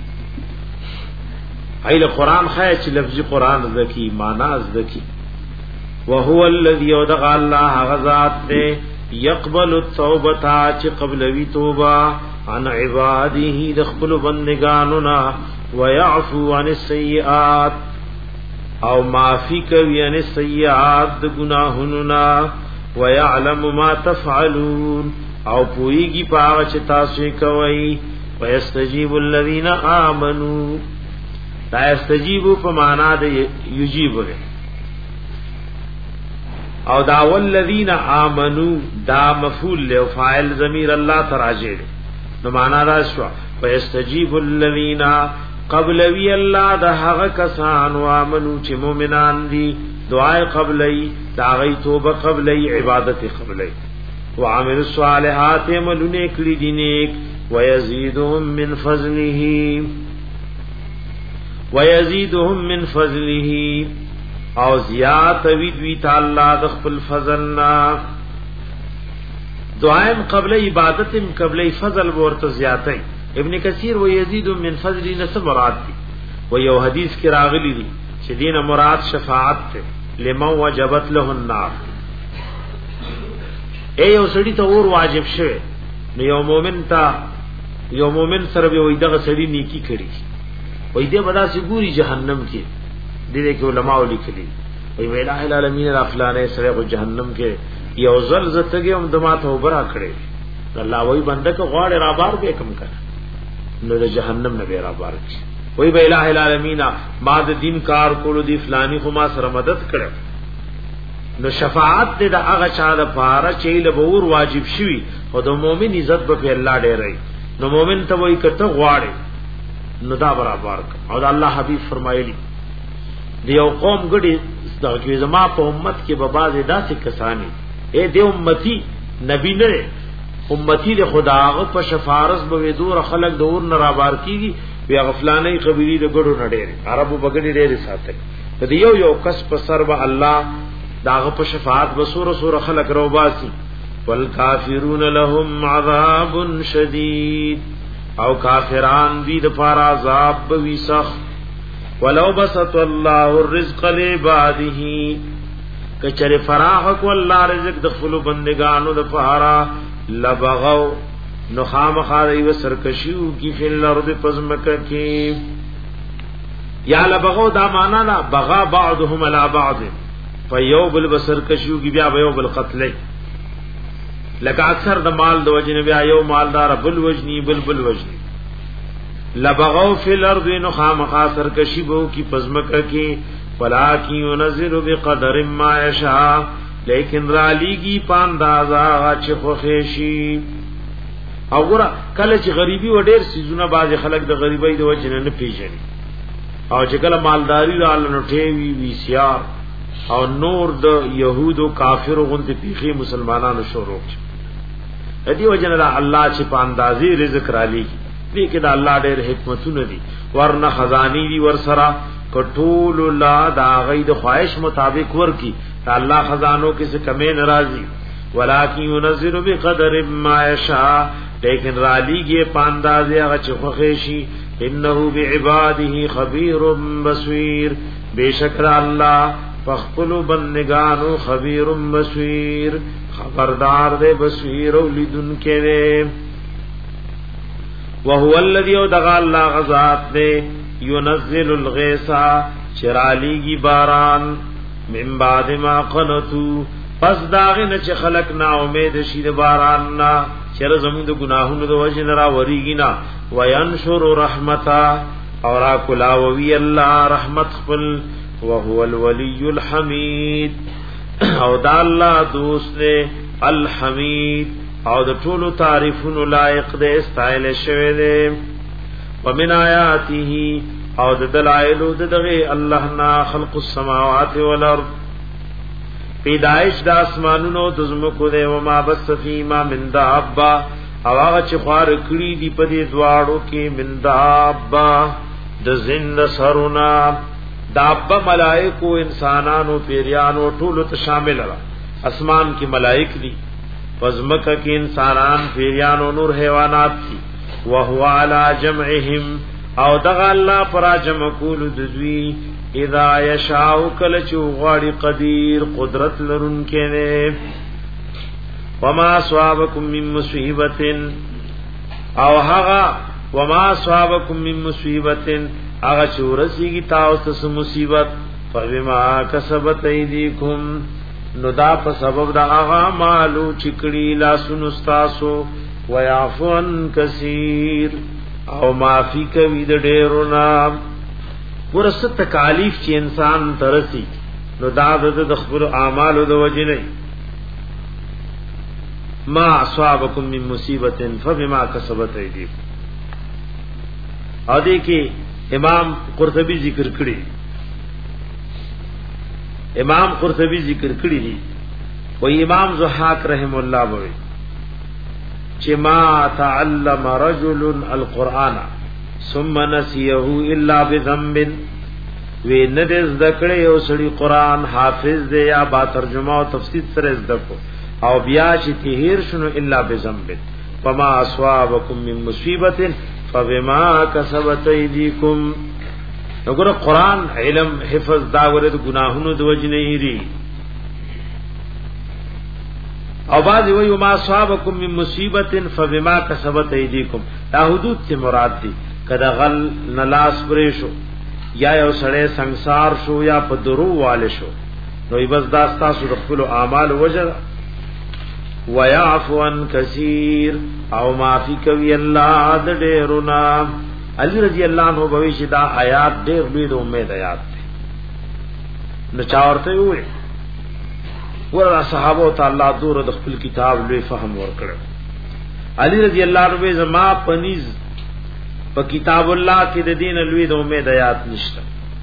ایله قران خای چې لفظي قران زکی معنا زکی وهو الذي يدعى الله غزاد يقبل التوبه چې قبلوي توبه عن عباده دخل بندگاننا ويعفو عن السيئات او معافی کوي عن السيئات د گناهونو ويعلم ما تفعلون او پويږي پاغه چې تاسو کوي ويستجيب الذين امنوا دا يستجيب په معنا د يجيب او دا والذین آمنو دا مفعول له فاعل ضمیر الله تراجع نو معنا دا شو فاستجیب الذین قبل وی الله دا هغه کسان و امنو چې مؤمنان دي دعای قبلی دا غي توبه قبلی عبادت قبلی وعمل الصالحات عملونه کړي دي نیک ويزيدهم من فضله ويزيدهم من فضله او زیات وید وی تعالی د خپل فضلنا دعایم قبل عبادتم قبل فضل ورته زیاتای ابن کثیر و یزید من فضل نس مراد دی و یو حدیث کې راغلی دی چې دینه مراد شفاعت ته لمن وجبت له النار ای یو سړی ته اور واجب شوه نو یو مؤمن ته یو مؤمن سره به وای دغه سړی نیکی کړي وای دې بدا سی ګوري جهنم کې دې کې علماء لیکلي وی ویلا العالمین افلانه سره په جهنم کې یو زل زتګي هم دماته وبرا کړي الله وی بنده کو غاړه را بار به کم کړ نو د جهنم نه به را بار کړي وی ویلا العالمین ما د دین کار کولو دی فلانی خو ما سره مدد کړ نو شفاعت دې د هغه چا د پاره چې له بور واجب شوی او د مؤمن عزت په الله ډېرې نو مؤمن ته وی کته غواړي نو دا برابر او د الله حبیب فرمایلی دیو قوم ګډي دغه زما په امت کې به باز داسې کسانی اے دی امتی نبی نه امتی له خداغه په شفارس به دور خلق دور نه رابار کیږي بیا غفلانه قبیلی د ګډو نډېره عربو بغړي ډېر ساتي ته یو یو کس په سر به الله داغه په شفاعت بصور سور خلق روباسي والکافرون لهم عذاب شدید او کافران دي د فار عذاب وی سخت ولو بسط الله الرزق لعباده کچره فراغ کو الله رزق د خپل بندگانو د فارا لبغوا نخام خاری و سرکشیو کی فی الارض پزمک کی یا لبغوا دا معنا لا بغا بعضهم على بعض فیو بل بسرکشیو کی بیا یو بل قتل لکه اکثر د مال د وجنه بیا یو مالدار بل وجنی بل بل وجنی لبغوا فی الارض نخام خاسر کشیبو کی پزمک کی ولکی ينزل بقدر ما یشاء لیکن را لیگی پاندازا چه خوخیشی او ګره کله چې غریبي و ډېر سيزونه باز خلک د غریبۍ د وجه نه پیژني او چې کله مالداری را لټوي وی سیار او نور د يهودو کافرو غونډه پیخي مسلمانانو شروع دي دې وجه نه الله چې پاندازي رزق را لیږي دې کې د الله ډېر حکمتونه دي ورنه خزاني دي ور سره کټول لا دا غي د خواهش مطابق ورکی الله خزانوں کې څه کمې ناراضي ولکن ينزل بقدر ما يشاء لیکن را لیږي پاندازه هغه چې خوښي انه بعباده خبير بصير بشکر الله فخلو بندگانو خبير بصير خبردار دے بصير ولذن کې وهو الذي ودغ الله غزاد دے ينزل الغيث چرالیږي باران من بعد ما قنتو پس داغه نه چې خلق نا امید شي د باران نا چر زموږ د ګناهونو د وجه نه را وریږي نا وینشر رحمتا اور اکلاوی الله رحمت خپل وهو الولی الحمید او دا الله دوست دے الحمید او د ټولو تعریفونو لایق دے استایل شوی دے ومن آیاته او د دلائل د دغه الله نا خلق السماوات والارض پیدائش د اسمانونو د زمکو دے وما بس فیما من دابا او هغه چې خوار کړی دی په دې دواړو کې من دابا د زند سرنا دابا ملائکو انسانانو پیریانو ټول ته شامل را اسمان کی ملائک دی پزمکه کی انسانان پیریانو نور حیوانات دی وهو علی جمعهم او دغه الله پر جمع کول دوی اذا یشاء کل چو غاړي قدیر قدرت لرون کینه وما صابکم من مصیبت او هغه وما صابکم من مصیبت هغه چورسیږي تاسو ته مصیبت فبما کسبت ایدیکم نو دا په سبب دا هغه مالو چکړی لا سنستاسو ويعفون کثیر او معافی کوي د ډیرو نام ورسته تکالیف چې انسان ترسي نو دا د خپل اعمالو د وجه نه ما اصابکم من مصیبت فبما کسبت ایدیکم ا دې کې امام قرطبی ذکر کړی امام قرطبی ذکر کړی دی و امام زحاک رحم الله وی چې ما تعلم رجل القرآن ثم نسيه الا بذنب وی نه دې ذکر یو سړي قرآن حافظ دی یا با ترجمه او تفسیر سره ذکر او بیا چې تهیر شنو الا بذنب فما اصابکم من مصیبت فبما کسبت ایدیکم وګوره قرآن علم حفظ دا ورته گناهونو د وجنه یری او بعض وی ما اصابکم من مصیبت فبما کسبت ایدیکم دا حدود ته مراد دي کدا غل نلاس پرې شو یا یو سړی ਸੰسار شو یا په درو والے شو نو بس دا تاسو د خپل اعمال وجه ويعفو عن كثير او معافی کوي الله د ډیرنا علی رضی الله عنه بوي دا آیات ډیر لوی د امید آیات نو چاورته وي ورته صحابه تعالی دور د خپل کتاب لوی فهم ورکړ علی رضی الله عنه زما پنیز په کتاب الله کې د دین لوی د امید آیات نشته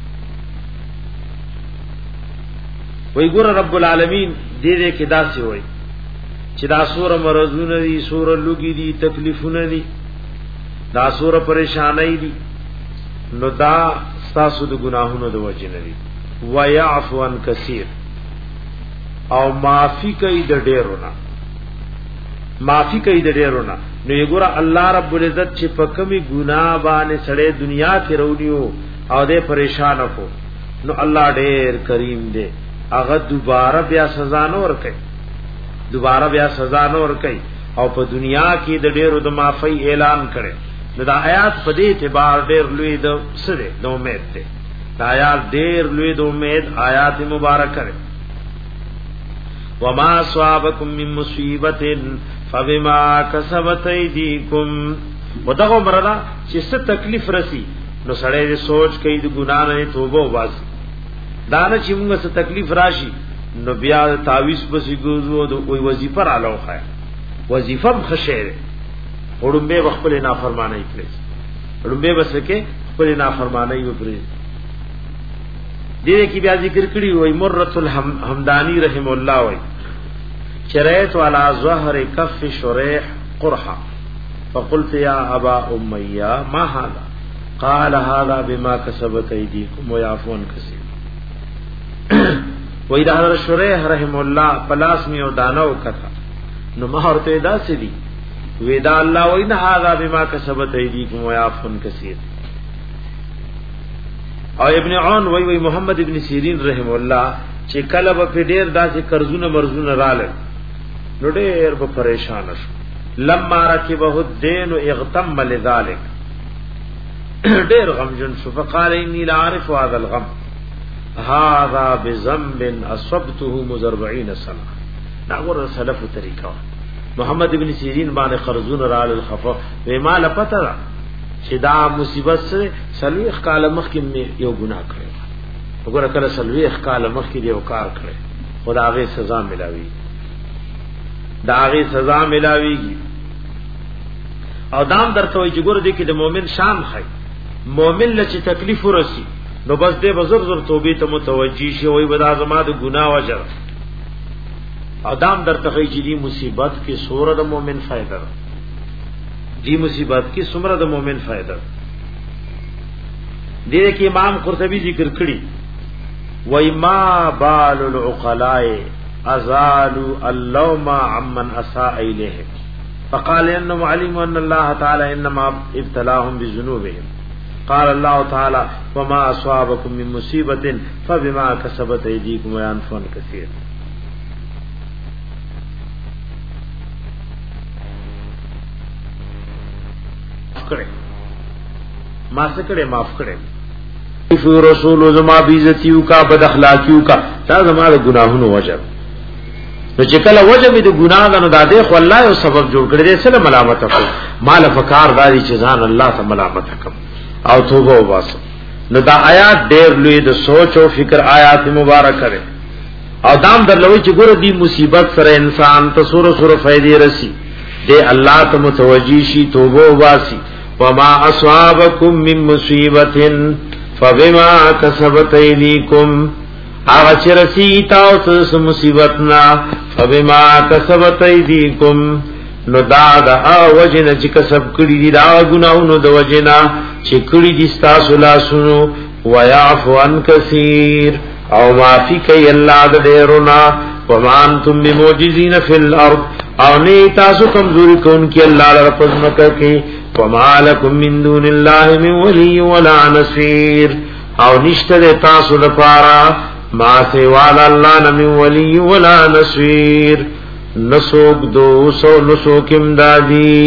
وی ګور رب العالمین دې دې کې داسې وای چې دا سور مرزونه دي سور لوګي دي تکلیفونه دي دا سور پریشانای دي نو دا تاسو د ګناهونو د وجه نه دي ويعفو عن كثير او معافی کوي د ډیرونه معافی کوي د ډیرونه نو یګوره الله رب العزت چې په کمی ګناه باندې سړې دنیا کې وروړيو او دې پریشان کو نو الله ډیر کریم دی هغه دوباره بیا سزا نه ورکړي دوباره بیا سزا نه ورکړي او په دنیا کې د ډیرو د معافی اعلان کړي دا آیات په دې اعتبار ډیر لوی د سره د امید ده دا آیات ډیر لوی د امید آیات مبارکه ده وما صابکم من مصیبت فبما کسبت ایدیکم ودغه مردا چې څه تکلیف رسی نو سړی سوچ کوي د ګناه نه توبه واسي دا نه چې موږ څه تکلیف راشي نو بیا تعویذ پسې ګوزو د کوئی وظیفه را لوخه وظیفه خشیر وړمبه خپل نافرمانی کړي وړمبه بس کې خپل نافرمانی وکړي دې کې بیا ذکر کړي وای مرۃ الحمدانی رحم الله وای شریعت والا ظهر کف شریح قرحه فقلت يا ابا اميه ما هذا قال هذا بما كسبت ايديكم ويعفو عن كثير وای دا حضرت شریح رحم الله پلاس میو دانو کتا نو مہرته دا سدي ودا الله وین هذا بما كسبت ايديكم ويعفو عن كثير او ابن عون وی وی محمد ابن سیرین رحم الله چې کله په ډیر داسې قرضونه مرزونه رااله نو ډیر په پریشان شو لما رکبه الدين اغتم لذلك ډیر غمجن شو فقال اني لا اعرف هذا الغم هذا بذنب اصبته مزربعين سنه دا ور سلف طریقہ. محمد ابن سیرین باندې قرضون را الخفا و ما لپته چې دا مصیبت سره سلوي خاله مخ کې یو ګناه کړی وګوره کله سلوي خاله مخ کې یو کار کړی خدای سزا ملاوي دا هغه سزا ملاويږي. او دام درته وي چې ګوره دې کې د مؤمن شان خای مؤمن لچ تکلیف ورسی نو بس دې بزرگ زر توبې ته متوجي شي وي ودا زما د ګناه وجر ادم در تخی چې دی مصیبت کې سوره د مؤمن فائدہ دی مصیبت کې سوره د مؤمن فائدہ دې کې امام قرطبي ذکر کړی وای ما بال العقلاء ازالوا اللوم عمن اساء اليه فقال انهم علموا ان الله تعالى انما ابتلاهم بذنوبهم قال الله تعالى وما اصابكم من مصيبه فبما كسبت ايديكم ويعفو عن كثير. ما سکڑے معاف کرے رسول زما بیزتیو کا بد اخلاقیو کا تا زما د گناہونو وجب نو چې کله وجب د ګناه نه داده خو الله یو سبب جوړ کړی دی سره ملامت کو مال فکار دادی چې ځان الله ته ملامت کم او توبه وباس. نو دا آیات ډېر لوی د سوچ او فکر آیات مبارک کړي او دام درلوي چې ګور دی مصیبت سره انسان ته سور سور فائدې رسی دی الله ته متوجی شي توبه وباسي. وما اصابكم من مصیبت فبما كسبت ايديكم اغچرسی تاسو مصیبتنا فبما كسبت ايديكم نو دا دا وجنه چې کسب کړی دي دا ګناونو د وجنه چې کړی دي تاسو لاسونو ويعفو عن كثير او معافي کوي الله د ډیرونه وما انتم بموجزين في الارض او نه تاسو کمزوري کوونکی الله لپاره پزمکه کې وما لكم من دون الله من ولي ولا نصير او نشته تاسو لپاره ما سوا الله نه من ولي ولا نصير نسوک دو سو نسوک امدادی.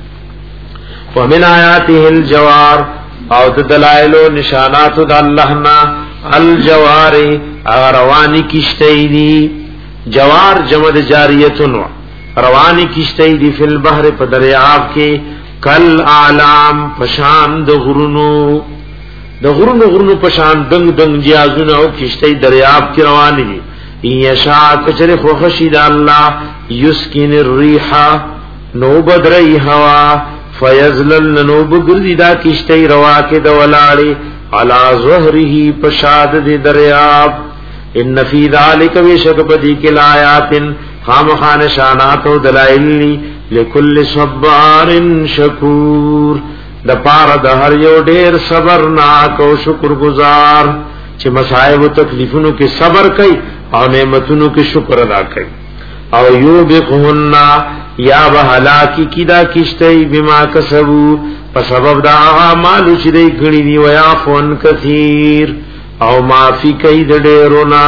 ومن آیاته الجوار او دلائل و نشانات دا اللہ نا الجوار روانی کشتی دی جوار جمد جاریتن روانی کشتی دی فی البحر پا دریاب کے کل اعلام پشان د غرونو د غرونو غرونو پشان دنگ دنگ جیازونه او کشتی دریاب کی روانی دی. یشاء کچر خوخشید اللہ یسکن الریح نوبد رئی ہوا فیزلل نوب گردی دا کشتی روا کے دولاڑی علا ظہره پشاد دی دریاب. ان فی ذالک وشک پدی کل آیات خام خان شانات و دلائلی لکل صبار شکور دا پار دا ہر یو دیر صبرناک و شکر گزار چه مصائب و تکلیفونو کی صبر کئی او نعمتونو کی شکر ادا کئی. او یوبقهن یا بهلاکی کدا کشتی بما کسبو په سبب دا اعمال چې دی غړي دی ویا فون کثیر او معافی کوي د ډیرونا.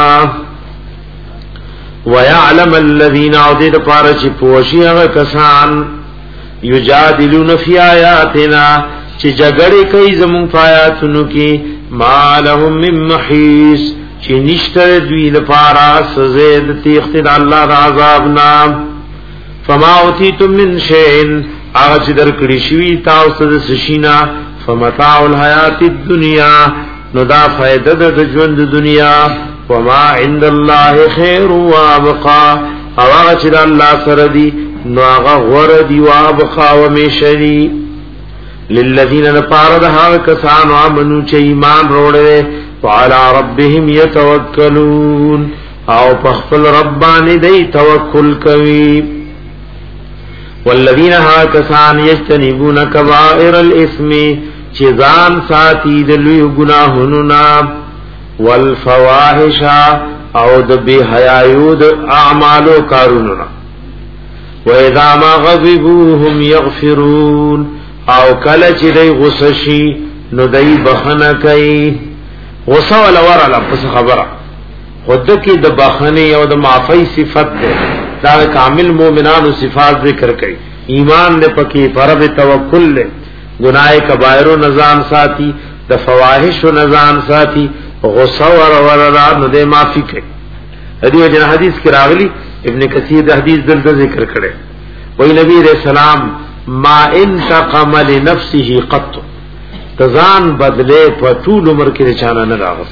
ويعلم الذين عدد پارچ پوشی هغه کسان یجادلون فی آیاتنا چې جګړه کوي زمون آیاتونو کې ما لهم من محیص چې نشته دوی لپاره سزید تیخت الله د عذاب نام. فما اوتیتم من شیء هغه چې درکړی شوی تاسو د سشینا فمتاع الحیات الدنیا نو دا فائدہ د ژوند دنیا. وما عند الله خیر و ابقا او هغه چې الله سره دی نو هغه غوړه دی او ابقا و میشری للذین لپاره د هغه کسانو امنو چې ایمان وروړي وعلى ربهم يتوکلون او په خپل ربانی دی توکل کوي. والذین ها کسان یجتنبون کبائر الاثم چې ځان ساتي د لوی ګناهونو نه والفواحش او د بی حیايو د اعمالو کارونو نه. واذا ما غضبوا هم يغفرون او کله چې دی غصه شي نو دی بخنه کوي. غصه ولا ورله پس خبره خود کې د بخنه او د معافی صفت ده دا کامل مومنانو صفات ذکر کړي. ایمان دې پکې فرض توکل له گناہ کبائر و نظام ساتي د فواحش و نظام ساتي غصه ور ورلا نو دې معافي کوي. دې وجه حدیث کې راغلي ابن کثیر د حدیث دلته ذکر کړي وای نبی رسول الله ما انتقم لنفسه قط تزان بدله په ټول عمر کې چانه نه راغس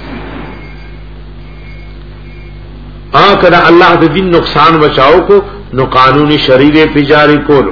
ا کړه الله د دین نقصان بچاو کو نو قانوني شریعه په جاری کول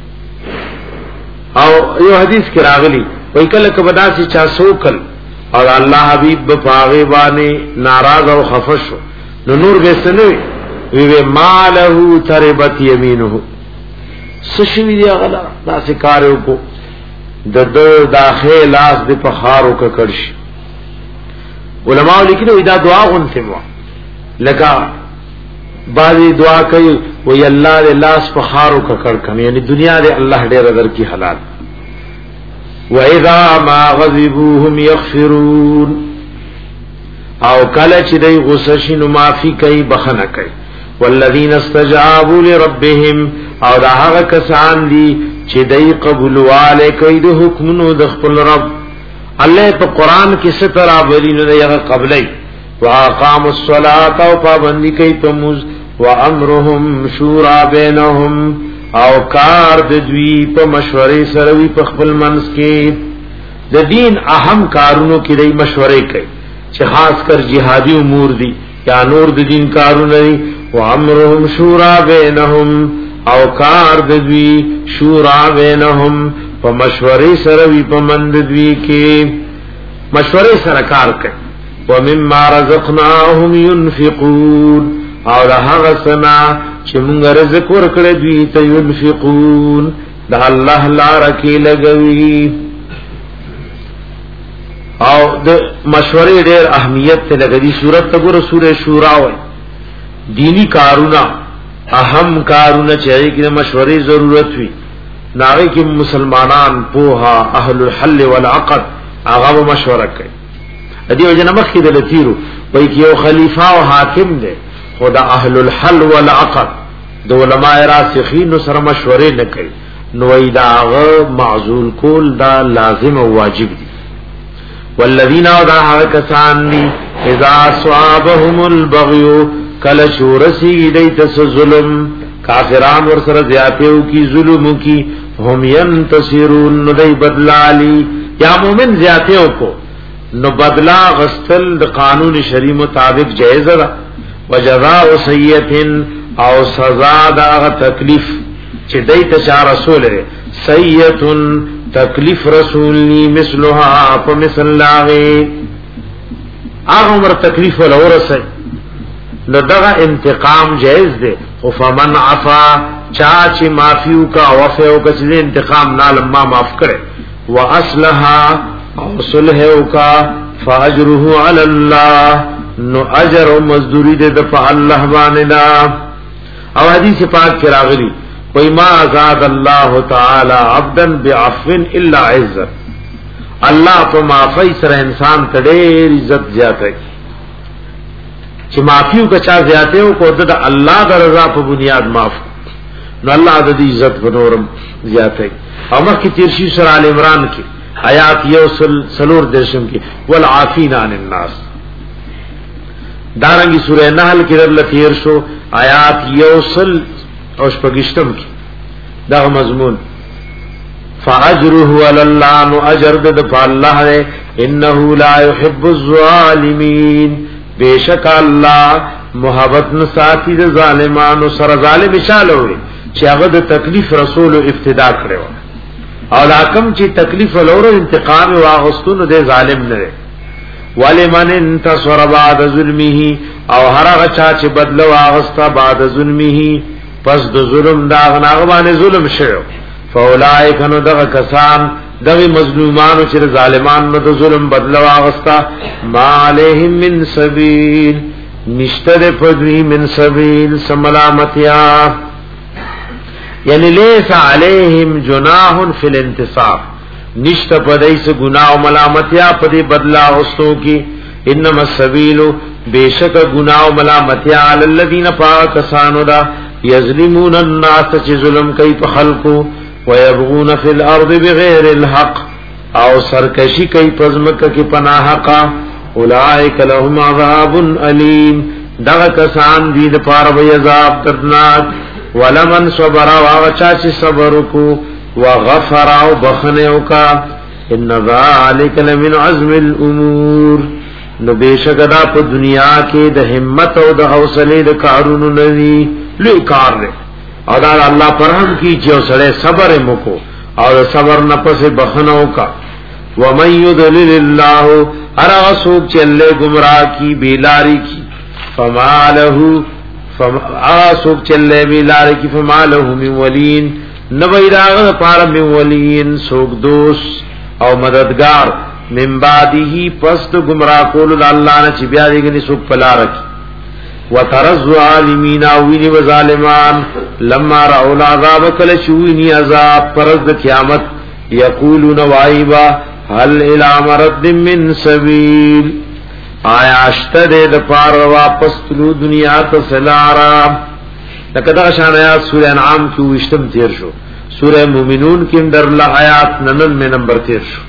او یو حدیث کې راغلی وای کله کبدا چې چا سوکل او الله حبیب په پاغه باندې ناراض او خفش نو نور به سنوي وی وی مالو تربت یمینه سشوی دی غلا داسې کارو کو د د داخله لاس د پخارو کا کړش علماء لیکلو دا دعا غونته مو لکه بعضی دعا کوي وی الله له لاس پخارو کا کړ کنه یعنی دنیا دې الله ډېر در کی حلال وَإِذَا مَا غَضِبُوهُمْ يَغْفِرُونَ او کله چې دوی غصه شي نو معافي کوي بخنه کوي والذین استجابوا لربهم او دا هغه کسان دي چې دوی قبولواله کوي د حکمونو د خپل رب الله په قران کې ستر اولینو دغه قبلې واقاموا الصلاة او پابندي کوي په موږ وامرهم شورى بينهم او کار د دوی په مشورې سره وی په خپل منځ کې د دین اهم کارونو کې د مشورې کوي چې خاص کر جهادي امور دي یا نور د دین کارونه دي او امرهم شورى بينهم او کار د دوی شورى بينهم په مشورې سره وی په منځ دوی کې مشورې سره کار کوي ومما رزقناهم ينفقون او دا هغه سنا چې موږ رزق ورکړې دوی ته ينفقون دا الله لار کې لګوي او د مشورې ډېر اهمیت ته لګي صورت ته ګوره سورې شورا وای دینی کارونه اهم کارونه چې کې مشورې ضرورت وي ناغه کې مسلمانان پوها اهل الحل والعقد هغه مشوره کوي ادي وجنه مخې د لتیرو وای کې یو خلیفہ او حاکم دی خدا اهل الحل والعقد د علماء راسخین سره مشورې نه کوي نو ایداغه معذول کول دا لازم او واجب دي والذین اذا کسان اذا صابهم البغي کل شورسی دیت ظلم کافران ور سره زیاتیو کی ظلم کی هم ينتصرون ندی بدلالی یا مومن زیاتیو کو نو بدلا غستل د قانون شری مطابق جائز ده وجزاء سیئه او سزا دا تکلیف چې دیت چا رسول سیئه تکلیف رسولی مثلها په مثل لاغه هغه عمر تکلیف ولا ورسه نو دغه انتقام جائز ده او فمن عفا چا چې معفو کا عفو او چې انتقام نه لما معاف کړي واصلها او صلح او کا فاجره علی الله نو اجر او مزدوری ده د الله باندې او حدیث پاک کې راغلی کوئی ما زاد الله تعالی عبدا بعفو الا عزت الله په معافی سره انسان ته ډېر عزت زیاته چې معافیو کا چا زیاته او کو د الله د رضا په بنیاد معاف نو الله د دې عزت بنورم زیاته او مخکې تیر شي سورہ ال عمران کې آیات یوسل سلور درشم کې والعافین عن الناس دارنګي سورہ نحل کې رب لتیر شو آیات یوسل او شپږشتم کې دا مضمون فاجره علی الله نو اجر د الله انه لا يحب الظالمین بیشک الله محبت نو ساتي د ظالمانو سره ظالم شاله وي چې هغه د تکلیف رسول ابتدا کړو او حکم چې تکلیف ولورو انتقام واغستون د ظالم نه ولمن انتصر بعد ظلمه او هر هغه چا چې بدلو واغستا بعد ظلمه پس د ظلم دا غناغه باندې ظلم شوی فاولائک نو دغه کسان دغه مظلومانو چې ظالمان نو د ظلم بدلو واغستا ما علیهم من سبیل نشتر پدوی من سبیل سملامتیا یعنی لیس علیہم جناح فی الانتصاب نشت پدای سے گناہ و ملامتیا پدی بدلا غستوں کی انما السبیل بیشک گناہ و ملامتیا علی الذین پاکسانو دا یظلمون الناس چی ظلم کئی پا خلقو ویبغون فی الارض بغیر الحق او سرکشی کئی پزمک کی پناہ حقا اولئک لهم عذاب علیم دغه کسان دي د پاره وي عذاب دردناک ولمن صبر او چا چې صبر وکړو وغفر او بخنه وکا ان ذلک لمن عزم الامور نو بیشک دا په دنیا کې د همت او د حوصله د کارونو نوي لوی کار دی او دا الله پرهم کی چې سره صبر مکو او صبر نه پس بخنه وکا ومن يضلل الله ارا سوق چله گمراه کی بیلاری کی فما له فما سوق چله بیلاری کی فما له من ولین نبی راغ پار من ولین سوق دوست او مددگار من بعده پس گمراه کول الله نه چې بیا دیګنی سوق پلار کی وترز عالمین او ویني وظالمان لما راو العذاب کل شوینی عذاب پرز قیامت یقولون وایبا هل الى مرد من سبیل آیا اشته د پار واپس تلو دنیا ته سلارا لکه شان آیات سورہ انعام کې وشتم تیر شو سورہ مومنون کې اندر الله آیات ننانوے نمبر تیر شو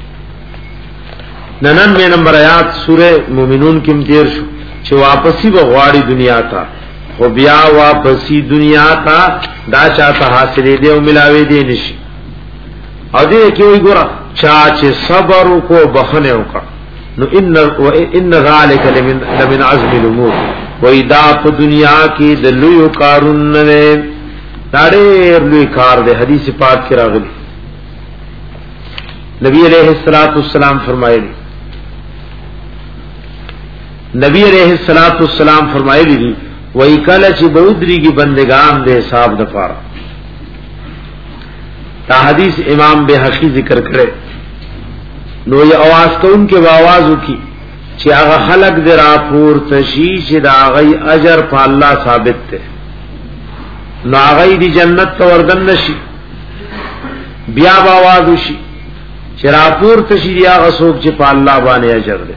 ننانوے نمبر آیات سورہ مومنون کې تیر شو چې واپسی بغواړي دنیا ته خو بیا واپسی دنیا ته دا چاته حاصلې دی او ملاوي دی نشي او دې کې وی ګور چا چې صبر کو بخنه وکا نو ان و ان ذلک لمن لمن عزم الامور و اذا په دنیا کې د لوی کارون نه ډېر لوی کار دی حدیث پاک کې راغلی نبی علیہ الصلوۃ والسلام فرمایلی نبی علیہ الصلوۃ والسلام فرمایلی دي وای کله چې بودری کی بندگان دے حساب دفار تا حدیث امام بہقی ذکر کرے نو یہ आवाज کون کے आवाज کی چې هغه خلق درا پور تشی چې دا غي اجر په الله ثابت ده نو هغه دی جنت ته وردن نشي بیا आवाज وشي چې را پور تشی دی هغه څوک چې په الله باندې اجر ده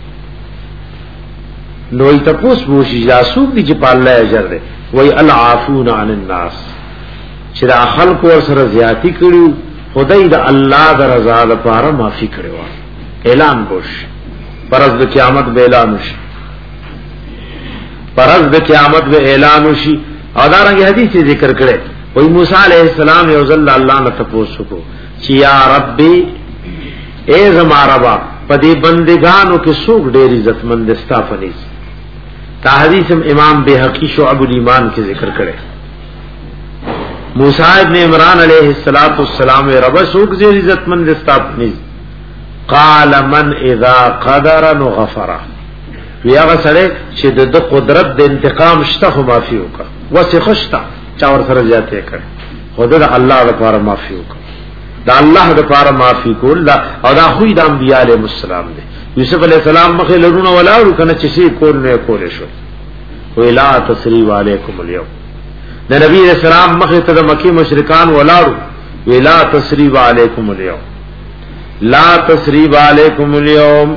نو ای تپوس بوشی جاسوک دی چی پا اللہ اجر دے وی العافون عن الناس چی دا خلق ور سر زیادی کریو خدای دا اللہ دا رضا دا پارا معافی کریو اعلان بوش پرز دا قیامت بے اعلانوشی پرز دا قیامت بے اعلانوشی او دارنگی حدیث ذکر کرے وی موسیٰ علیہ السلام یوزل اللہ نا تپوسو کو چی یا ربی اے زماربا پدی بندگانو کے سوک دیر عزت مندستا فنیز تا حدیث امام بہقی شعب الایمان کے ذکر کرے موسیٰ ابن عمران علیہ السلام رب سوک زیر عزت مندستا فنیز قال من اذا قدر غفر ویا غسرے چې د قدرت د انتقام شته خو معافی وکا وسی خشتا چاور سره جاتے کرے خود د الله لپاره معافی وکا دا الله د پاره معافی کول دا او دا خو د انبیاء علیهم السلام دی یوسف علیہ السلام مخه لرونه ولاړو کنه چې شي کول نه کول شو ویلا تسریب علیکم اليوم د نبی علیہ السلام مخه ته د مکی مشرکان ولاړو ویلا تسریب علیکم اليوم لا تسریب علیکم اليوم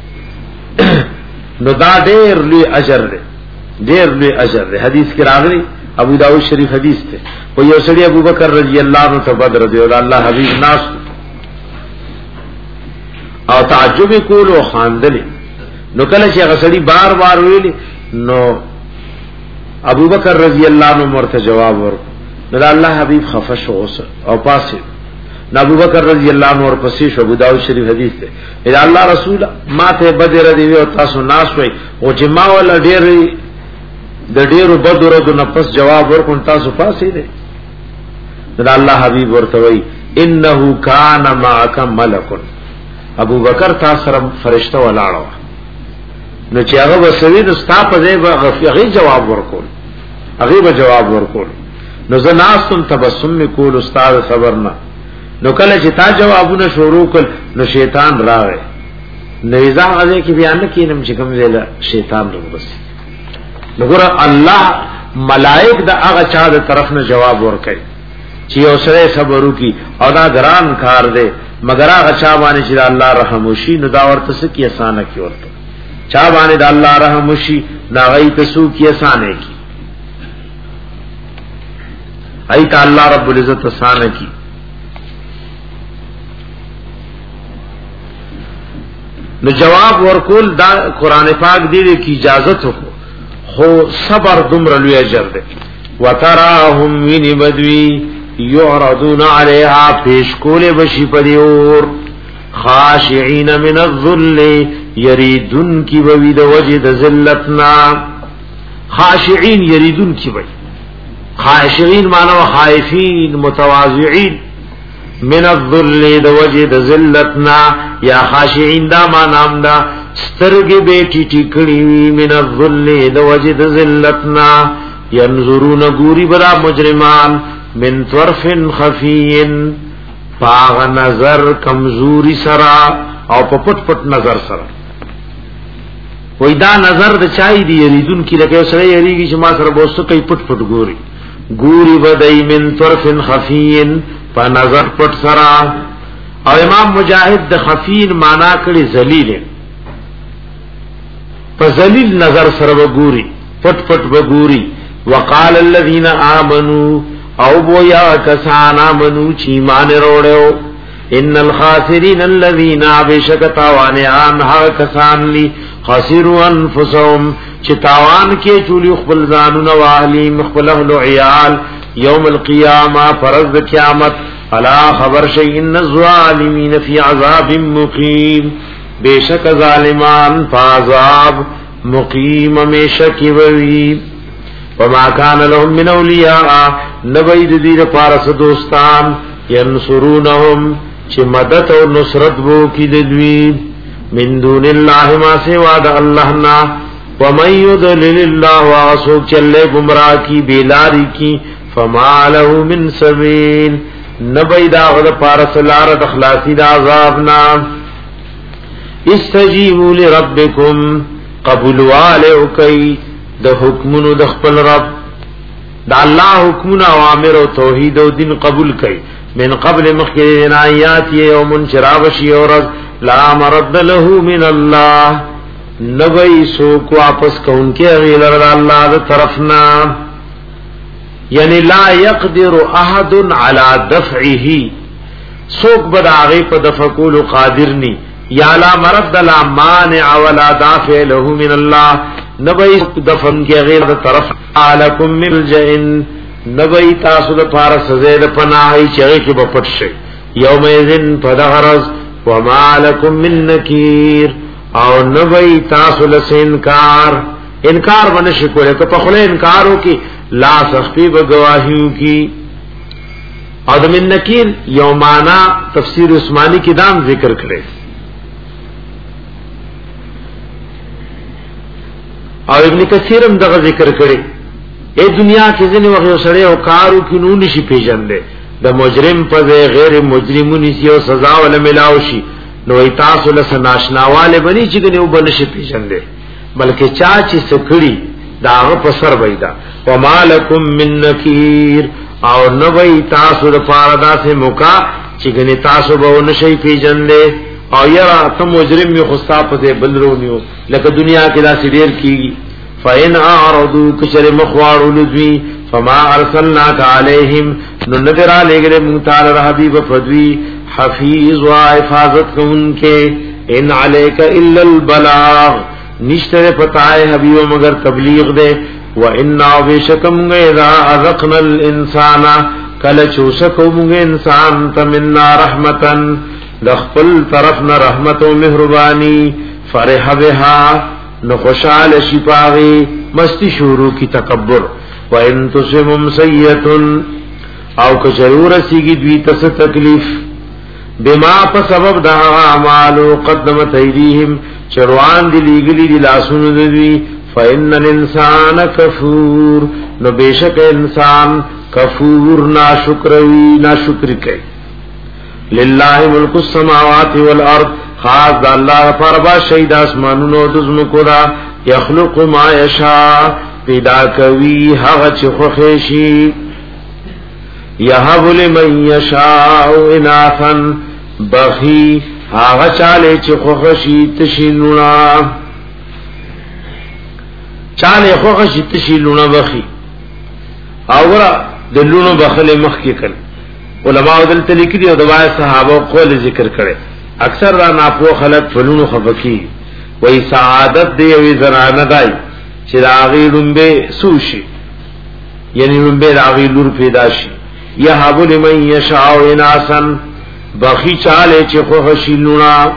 نو دا ډیر لوی اجر دی ډیر لوی اجر دی حدیث کې راغلی ابو داؤد شریف حدیث ته و یو سړی ابو بکر رضی اللہ عنہ ته بدر دی او الله حبیب ناس او تعجب کول او خواندل نو کله چې غسړی بار بار ویلی نو ابو بکر رضی اللہ عنہ مرته جواب ورکړ نو الله حبیب خفش او پاسه نو ابو بکر رضی اللہ عنہ ور پسې شو ابو داؤد شریف حدیث ته اذا الله رسول ما ته بدر دی او تاسو ناس وای او جما ول ډیر د ډیرو بدر د نفس جواب ورکون تاسو پاسې دی دا الله حبیب ورته وای انه کان معک ملک ابو بکر تاسو سره فرشتہ ولاړو نو چې هغه وسوي د ستا په ځای هغه جواب ورکول هغه به جواب ورکول نو زناستم تبسم کول استاد صبرنا نو کله چې تا جوابونه شروع کړ نو شیطان راغی نو ځا هغه کې بیان کینم چې کوم ځای شیطان وګرځي نګور الله ملائک د هغه چا د طرف نه جواب ورکړي چې اوسره صبر وکي او دا ګران کار دی مگر هغه چا باندې چې الله رحم وشي نو دا ورته سکی اسانه کی ورته چا باندې د الله رحم وشي نا غي تسو کی اسانه کی ایت الله رب العزت اسانه کی نو جواب ورکول دا قران پاک دی کی اجازت وکړو خو صبر دمر لوی اجر ده. وتراهم من بدوی یعرضون علیها پیش کول بشی پدیور خاشعین من الذل یریدن کی بوی د وجد ذلتنا خاشعین یریدن کی بوی خاشعین معنی خائفین متواضعین من الذل د وجد ذلتنا یا خاشعین دا معنی دا سترګې بیٹی ټیکړی من الذل د وجد ذلتنا ينظرون غوري برا مجرمان من طرف خفي فاغ نظر کمزوری سرا او پپټ پټ نظر سرا وای دا نظر د چای دی یریدون کی لکه سره یریږي چې ما سره بوسته کوي پټ پټ ګوري ګوري بدای من طرف خفي په نظر پټ سرا او امام مجاهد د خفین معنا کړي ذلیل په ذلیل نظر سره وګوري پټ پټ وګوري وقال الذين امنوا او بویا کسان امنو چې ایمان وروړو ان الخاسرین الذين بشکتاوان ان ها کسان لی خسروا انفسهم چې تاوان کې چولی خپل ځانونه واهلی مخبل له عیال یوم القیامه فرض قیامت الا خبر شی ان الظالمین فی عذاب مقیم بیشک ظالمان فعذاب مقیم میشکی وی وما كان لهم من اولیاء نبید دیر پارس دوستان ینصرونهم چه مدد و نصرت بو کی ددوی من دون اللہ ما سوا دا اللہنا ومن یدلل اللہ وعصوک چلے گمراہ کی بیلاری کی فما له من سبیل نبید آغد پارس لارد اخلاصی دا عذابنا استجیبوا لربکم قبولوالے کئی د حکمونو د خپل رب د الله حکمونه اوامر او توحید او دین قبول کړي من قبل مخکرین آیات یوم شرابشی اورز لا مرد له من الله نبی سو کو واپس کونکي غیر الله د طرفنا یعنی لا يقدر احد على دفعه سوک بداغی په دفقول قادرنی یا لا مرد لا مانع ولا دافع له من الله نبی دفن کی غیر طرف علیکم ملجئن نبی تاسو د پارس زید پناهی چغی کی بپټ شي یوم اذن فدغرز وما لكم من نکیر او نبی تاسو لس انکار انکار ونشي کوله که په خله انکارو کی لا سخفی بگواهیو کی او د من نکیر یومانا تفسیر عثمانی کی دام ذکر کړي او ابن کثیر هم دغه ذکر کړي اے دنیا کې ځنه وغه سره او کارو کې نو نشي پیژندې د مجرم په غیر مجرمونی سی او سزا ول ملاو شي نو تاسو له ناشناواله بني چې نه وبنشي پیژندې بلکې چا چې سکړي داغه په سر وېدا ومالکم من نکیر او نو وی تاسو د پاردا سے موکا چې ګنې تاسو به نشي پیژندې او یرا ته مجرم می خصا په بلرونیو لکه دنیا کې دا سیر کیږي فین اعرضوا کشر مخوار لذوی فما ارسلناک علیہم نو نذر علیہ مختار حبیب فدوی حفیظ و حفاظت کن کے ان علیک الا البلاغ نشتر پتائے حبیب مگر تبلیغ دے و انا بشکم اذا اذقنا الانسان کل چوسکم انسان تمنا رحمتا دخل طرفنا رحمت و مہربانی فرح بها نخوشال شپاغی مستی شروع کی تکبر و ان تسمم سیئتن او کچرور سیگی دوی تس تکلیف بما پا سبب دا اعمالو قدمت ایدیهم چروان دی لیگلی دی لاسون دوی فإن الانسان کفور نو بیشک انسان کفور ناشکروی ناشکری کئی للہ ملک السماوات والارض خاص دا اللہ پر با شہید آسمانونو دزمکو دا یخلق ما یشاء پیدا کوي هغه چې خوښي یهب لمن یشاء اناثا بخي هغه چاله چې خوښي تشیلونا چاله خوښي تشیلونا بخي اور د لونو بخله مخ کې کړ علماء دلته لیکلي او دواي صحابه قول ذکر کړي اکثر را ناپو خلق فلونو خفقي وای سعادت دی وی زنانه دای چې راغی لمبه سوشي یعنی لمبه راغی لور پیدا شي یهب لمن یشاء اناسا بخی چاله چې خو شیلونا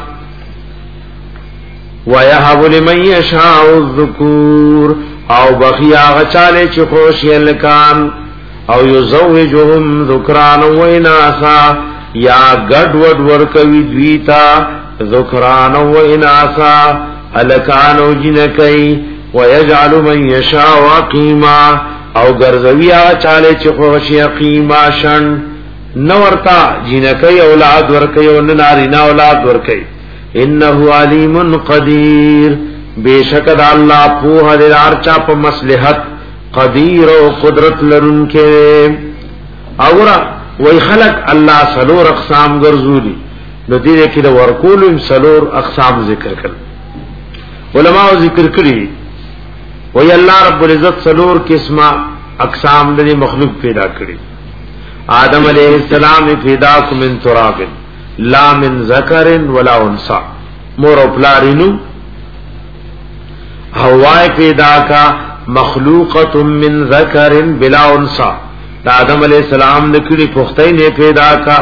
ويهب لمن يشاء الذكور او بخی هغه چاله چې خو شیلکان او یزوجهم ذکران و اناسا یا گډ وډ ورکوي دویتا ذکران و اناسا الکان او جنکی ويجعل من يشاء عقيما او ګرځوي هغه چاله چې خو شیقیما شن نورتا جنکی اولاد ورکي او نارینا اولاد ورکي انه علیم قدیر بیشک د الله په هر ارچا په مصلحت قدیر او قدرت لرونکي اورا وای خلق الله سلور اقسام ګرځولي نو دې کې د ورکول سلور اقسام ذکر کړل علماء ذکر کړی وای الله رب العزت سلور قسمه اقسام د مخلوق پیدا کړی آدم علیہ السلام پیداکم من تراب لا من ذکر ولا انثى مور او پلارینو حوا پیدا کا مخلوقه من ذکر بلا انثى آدم علیہ السلام نکړي پختای نه پیدا کا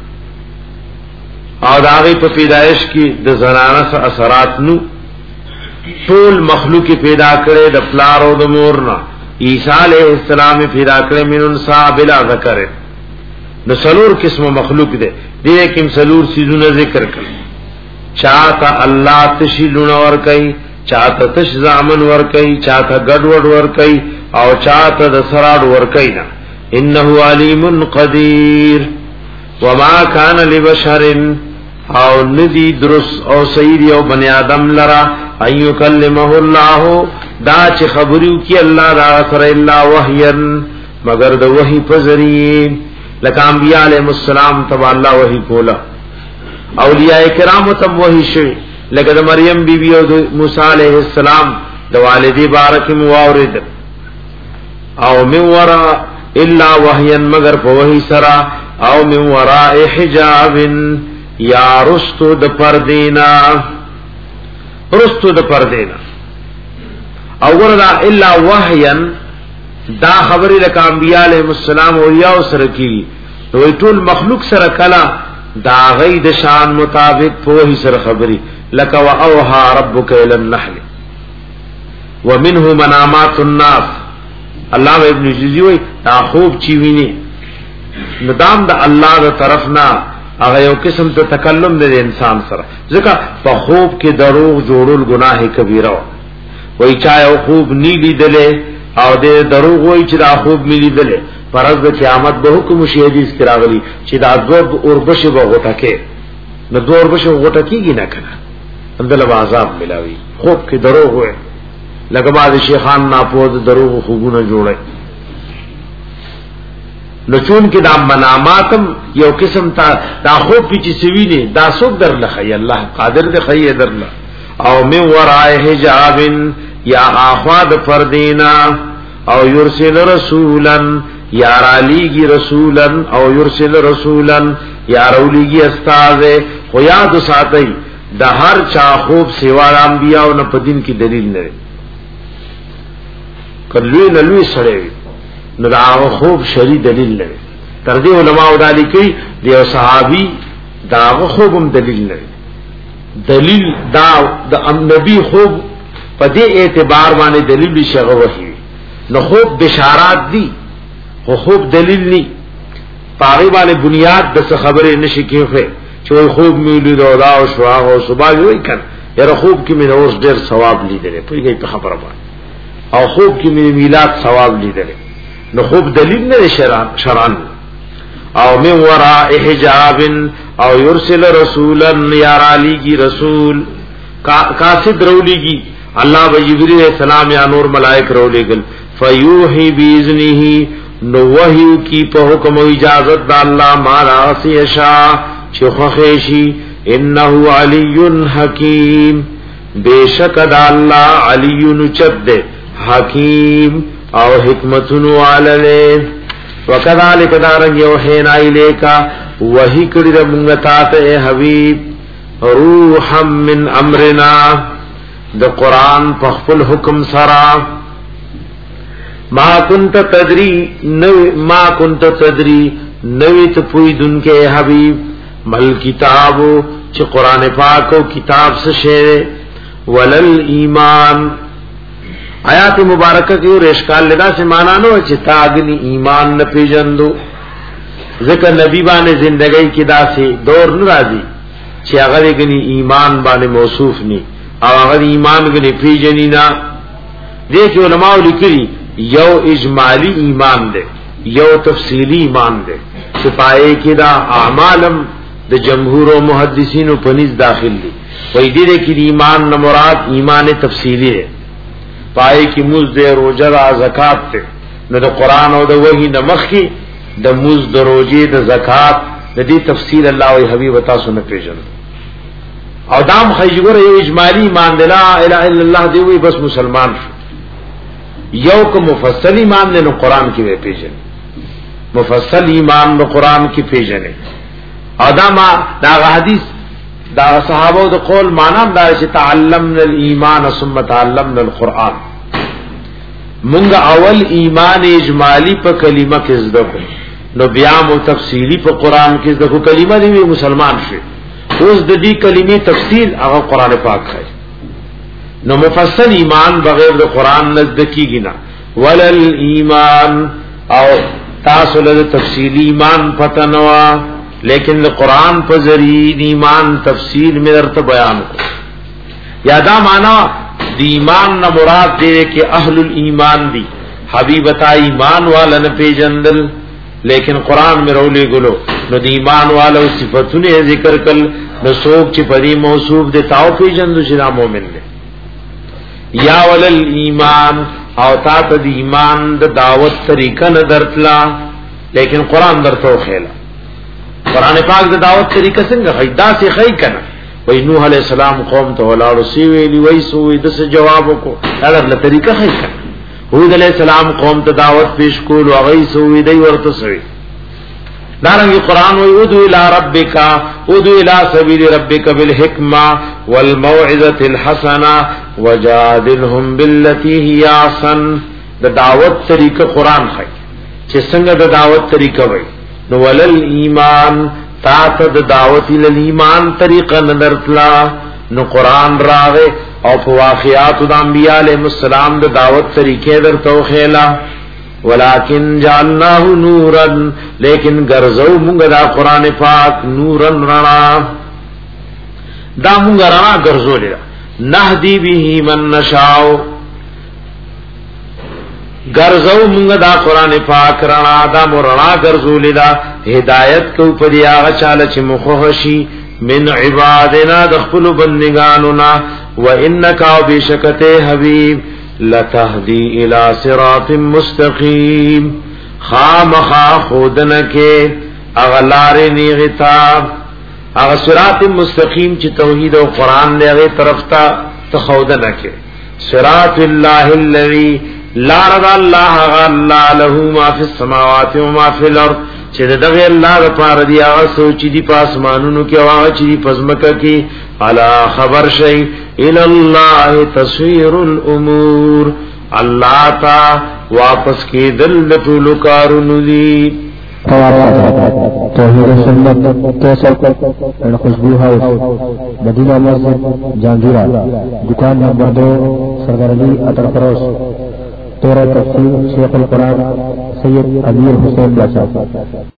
او داغه په پیدائش کې د زنانه سره اثرات نو ټول مخلوق پیدا کړي د پلار او د مور نه عیسی علیہ السلام پیدا کړي من انثى بلا ذکر نو سلور قسم مخلوق دے دې کوم سلور سيزونه ذکر کړي چاته الله تشیلون ور کوي چاته تش زامن ور کوي چاته ګډوډ ور کوي او چاته د سراډ ور کوي نه انه علیم قدیر وما كان لبشر او ندی درس او سید یو بنی آدم لرا ايو کلمه الله دا چې خبرو کی الله را سره الا وحیا مگر د وحی په ذریعہ لکه انبیاء علیہ السلام تبع الله وحی کولا اولیاء کرام تب وحی شوی لکه د مریم بی بی او د موسی علیہ السلام د والدی بارک مواورد او من ورا الا وحیا مگر په وحی سرا او من وراء حجاب یا رستو د پردینا رستو د پردینا او وردا الا وحیا دا خبری لکه انبیاء علیہ السلام اولیاء سره کی نو ټول مخلوق سره کلا دا غید شان مطابق په سره خبری لکه واوها ربک الى النحل ومنه منامات الناس علامہ ابن جوزی وی دا خوب چی ویني ندام د الله تر طرفنا هغه یو قسم ته تکلم د انسان سره ځکه په خوب کې دروغ جوړول گناه کبیره وای چا یو خوب نی لیدلې او دې دروغ وای چې دا خوب ملي دله پرز د قیامت به حکم شي حدیث کې راغلي چې دا ذوب اوربشه به غټه کې نو دو اوربشه غټه کېږي نه کنه اندل عذاب ملاوي خوب کې دروغ وای لکه بعض شیخان ناپوه دروغ خوبونه جوړي نو چون کې دا مناماتم یو قسم تا دا خوب کې چې سوي نه دا څوک درنه خي الله قادر دې خي درنه او من ورای حجاب یا اخواد پردینا او یرسل رسولا یا رالیگی رسولا او یرسل رسولا یا رولیگی استاذ خو یاد ساتی دا هر چا خوب سیوار انبیاء او نه په دین کې دلیل نه کلوی نلوی سره نو دا خوب شری دلیل نه تر دې علماء دالی کوي دیو صحابي دا خوبم دلیل نه دلیل دا د نبی خوب په دې اعتبار باندې دلیل شغه وحی نو خوب بشارات دي خو خوب دلیل ني پاره باندې بنیاد د خبره نشي کېږي چې خوب میلو دا او شوا او صبح وي کړه یره خوب کې مې اوس ډېر ثواب لیدل په دې خبره باندې او خوب کې مې میلاد ثواب لیدل نو خوب دلیل نه شرعن شرعن او من وراء حجاب او يرسل رسولا يا علی کی رسول قاصد رولی کی اللہ و جبریل علیہ السلام یا نور ملائک رولی گل فیوحی بیزنه نو وحیو کی په حکم و اجازت دا اللہ مارا سیشا چخخیشی انہو علی حکیم بے شک دا اللہ علی نچد حکیم او حکمتنو عللے وکذالک دارنگ یوحینا الیکا وحی کړی د مونږ ته اے حبیب روحا من امرنا د قران په خپل حکم سره ما كنت تدري نو ما كنت تدري نوی ته پوی دن کې حبیب مل کتابو چې قران پاک او کتاب څه شی ولل ایمان آیات مبارکه کې ریشکال لدا سے معنا نو چې تاګنی ایمان نه پیژندو ذکر نبی باندې زندګۍ کې داسې دور ناراضي چې هغه غني ایمان باندې موصوف ني او هغه ایمان غني پیژني نه دې چې علماء لیکلي یو اجمالی ایمان ده یو تفصیلی ایمان ده چې پائے کې دا اعمالم د جمهور او محدثینو په نس داخل دي وې دې کې ایمان نه مراد ایمان تفصیلی ہے پائے کې موږ دې روزه او زکات ته نو د قران او د وحی د مخکي د موږ د روزه د زکات د دې تفصیل الله او حبیب تاسو نه پیژنو او دام خیجګور یو اجمالی ایمان د لا اله الا الله دی وی بس مسلمان شو یو کو مفصل ایمان له قران کې وی پیژن مفصل ایمان د قران کې پیژنې ادمه دا حدیث دا صحابه د قول معنا دا چې تعلمنا الايمان ثم تعلمنا القران مونږ اول ایمان اجمالی په کلمه کې زده کو نو بیا مو تفصیلی په قران کې زده کو کلمه دی مسلمان شي اوس د دې کلمې تفصیل هغه قران پاک ہے نو مفصل ایمان بغیر د قران نزدکیږي نه ولل ایمان او تاسو له تفصیلی ایمان پته نوا لیکن قرآن په ذریعہ ایمان تفصیل میں درته بیان کو یادا معنا دی ایمان نہ مراد دے کہ اہل الایمان دی حبیبتا ایمان والا نہ پیجندل لیکن قرآن میں رولے گلو نو دی ایمان والا صفاتونه ذکر کل نو سوک چ پری موصوف دے تاو پیجندو چې مومن دے یا ولل ایمان او تا ته دی ایمان د دعوت طریقہ نہ درتلا لیکن قرآن درتو خیلا قرآن پاک د دعوت طریقہ څنګه خیدا سي خی کنه وای نوح علیہ السلام قوم ته ولاړو سی ویلی وای سو د څه جواب کو هغه د طریقہ خی کنه هود علیہ السلام قوم ته دعوت پیش کول او غي سو وی دی ورته سوی دارنګ قرآن وای ادعو الى ربک ادعو الى سبیل ربک بالحکمه والموعظه الحسنه وجادلهم بالتي هي احسن د دعوت طریقہ قرآن خی چې څنګه د دعوت طریقہ وای نو ولل ایمان تا ته دعوت ال ایمان طریقه نظرتلا نو قران راغه او واقعات د انبیاء علیهم السلام د دعوت طریقې درته خېلا ولکن جعلناه نورا لیکن غرزو موږ دا قران پاک نورن رڼا دا موږ رڼا غرزولې نهدی به من نشاء غرزو مونږ دا قران پاک رڼا دا مرنا غرزولې دا هدایت کو پدې هغه چاله چې مخوشي من عبادنا د خپل بندگانو نا وانک او بشکته حبیب لتهدی الی صراط مستقیم خامخا خودنکه اغلار نیغتا اغه صراط مستقیم چې توحید او قران له طرف ته تخودنکه صراط الله الذی لا رضا الله غلا له ما فی السماوات و ما فی الارض چې دغه الله لپاره دی هغه سوچ دي په اسمانونو کې او هغه چې پزمکه کې الا خبر شي الى الله تصویر الامور الله تا واپس کې دل ټول کارونه دي توحید سنت کیسر اور خوشبو ہاؤس مدینہ مسجد جہانگیرہ دکان نمبر دو سردار علی عطر فروش تیرہ تفسیر شیخ القرآن سید امیر حسین بادشاہ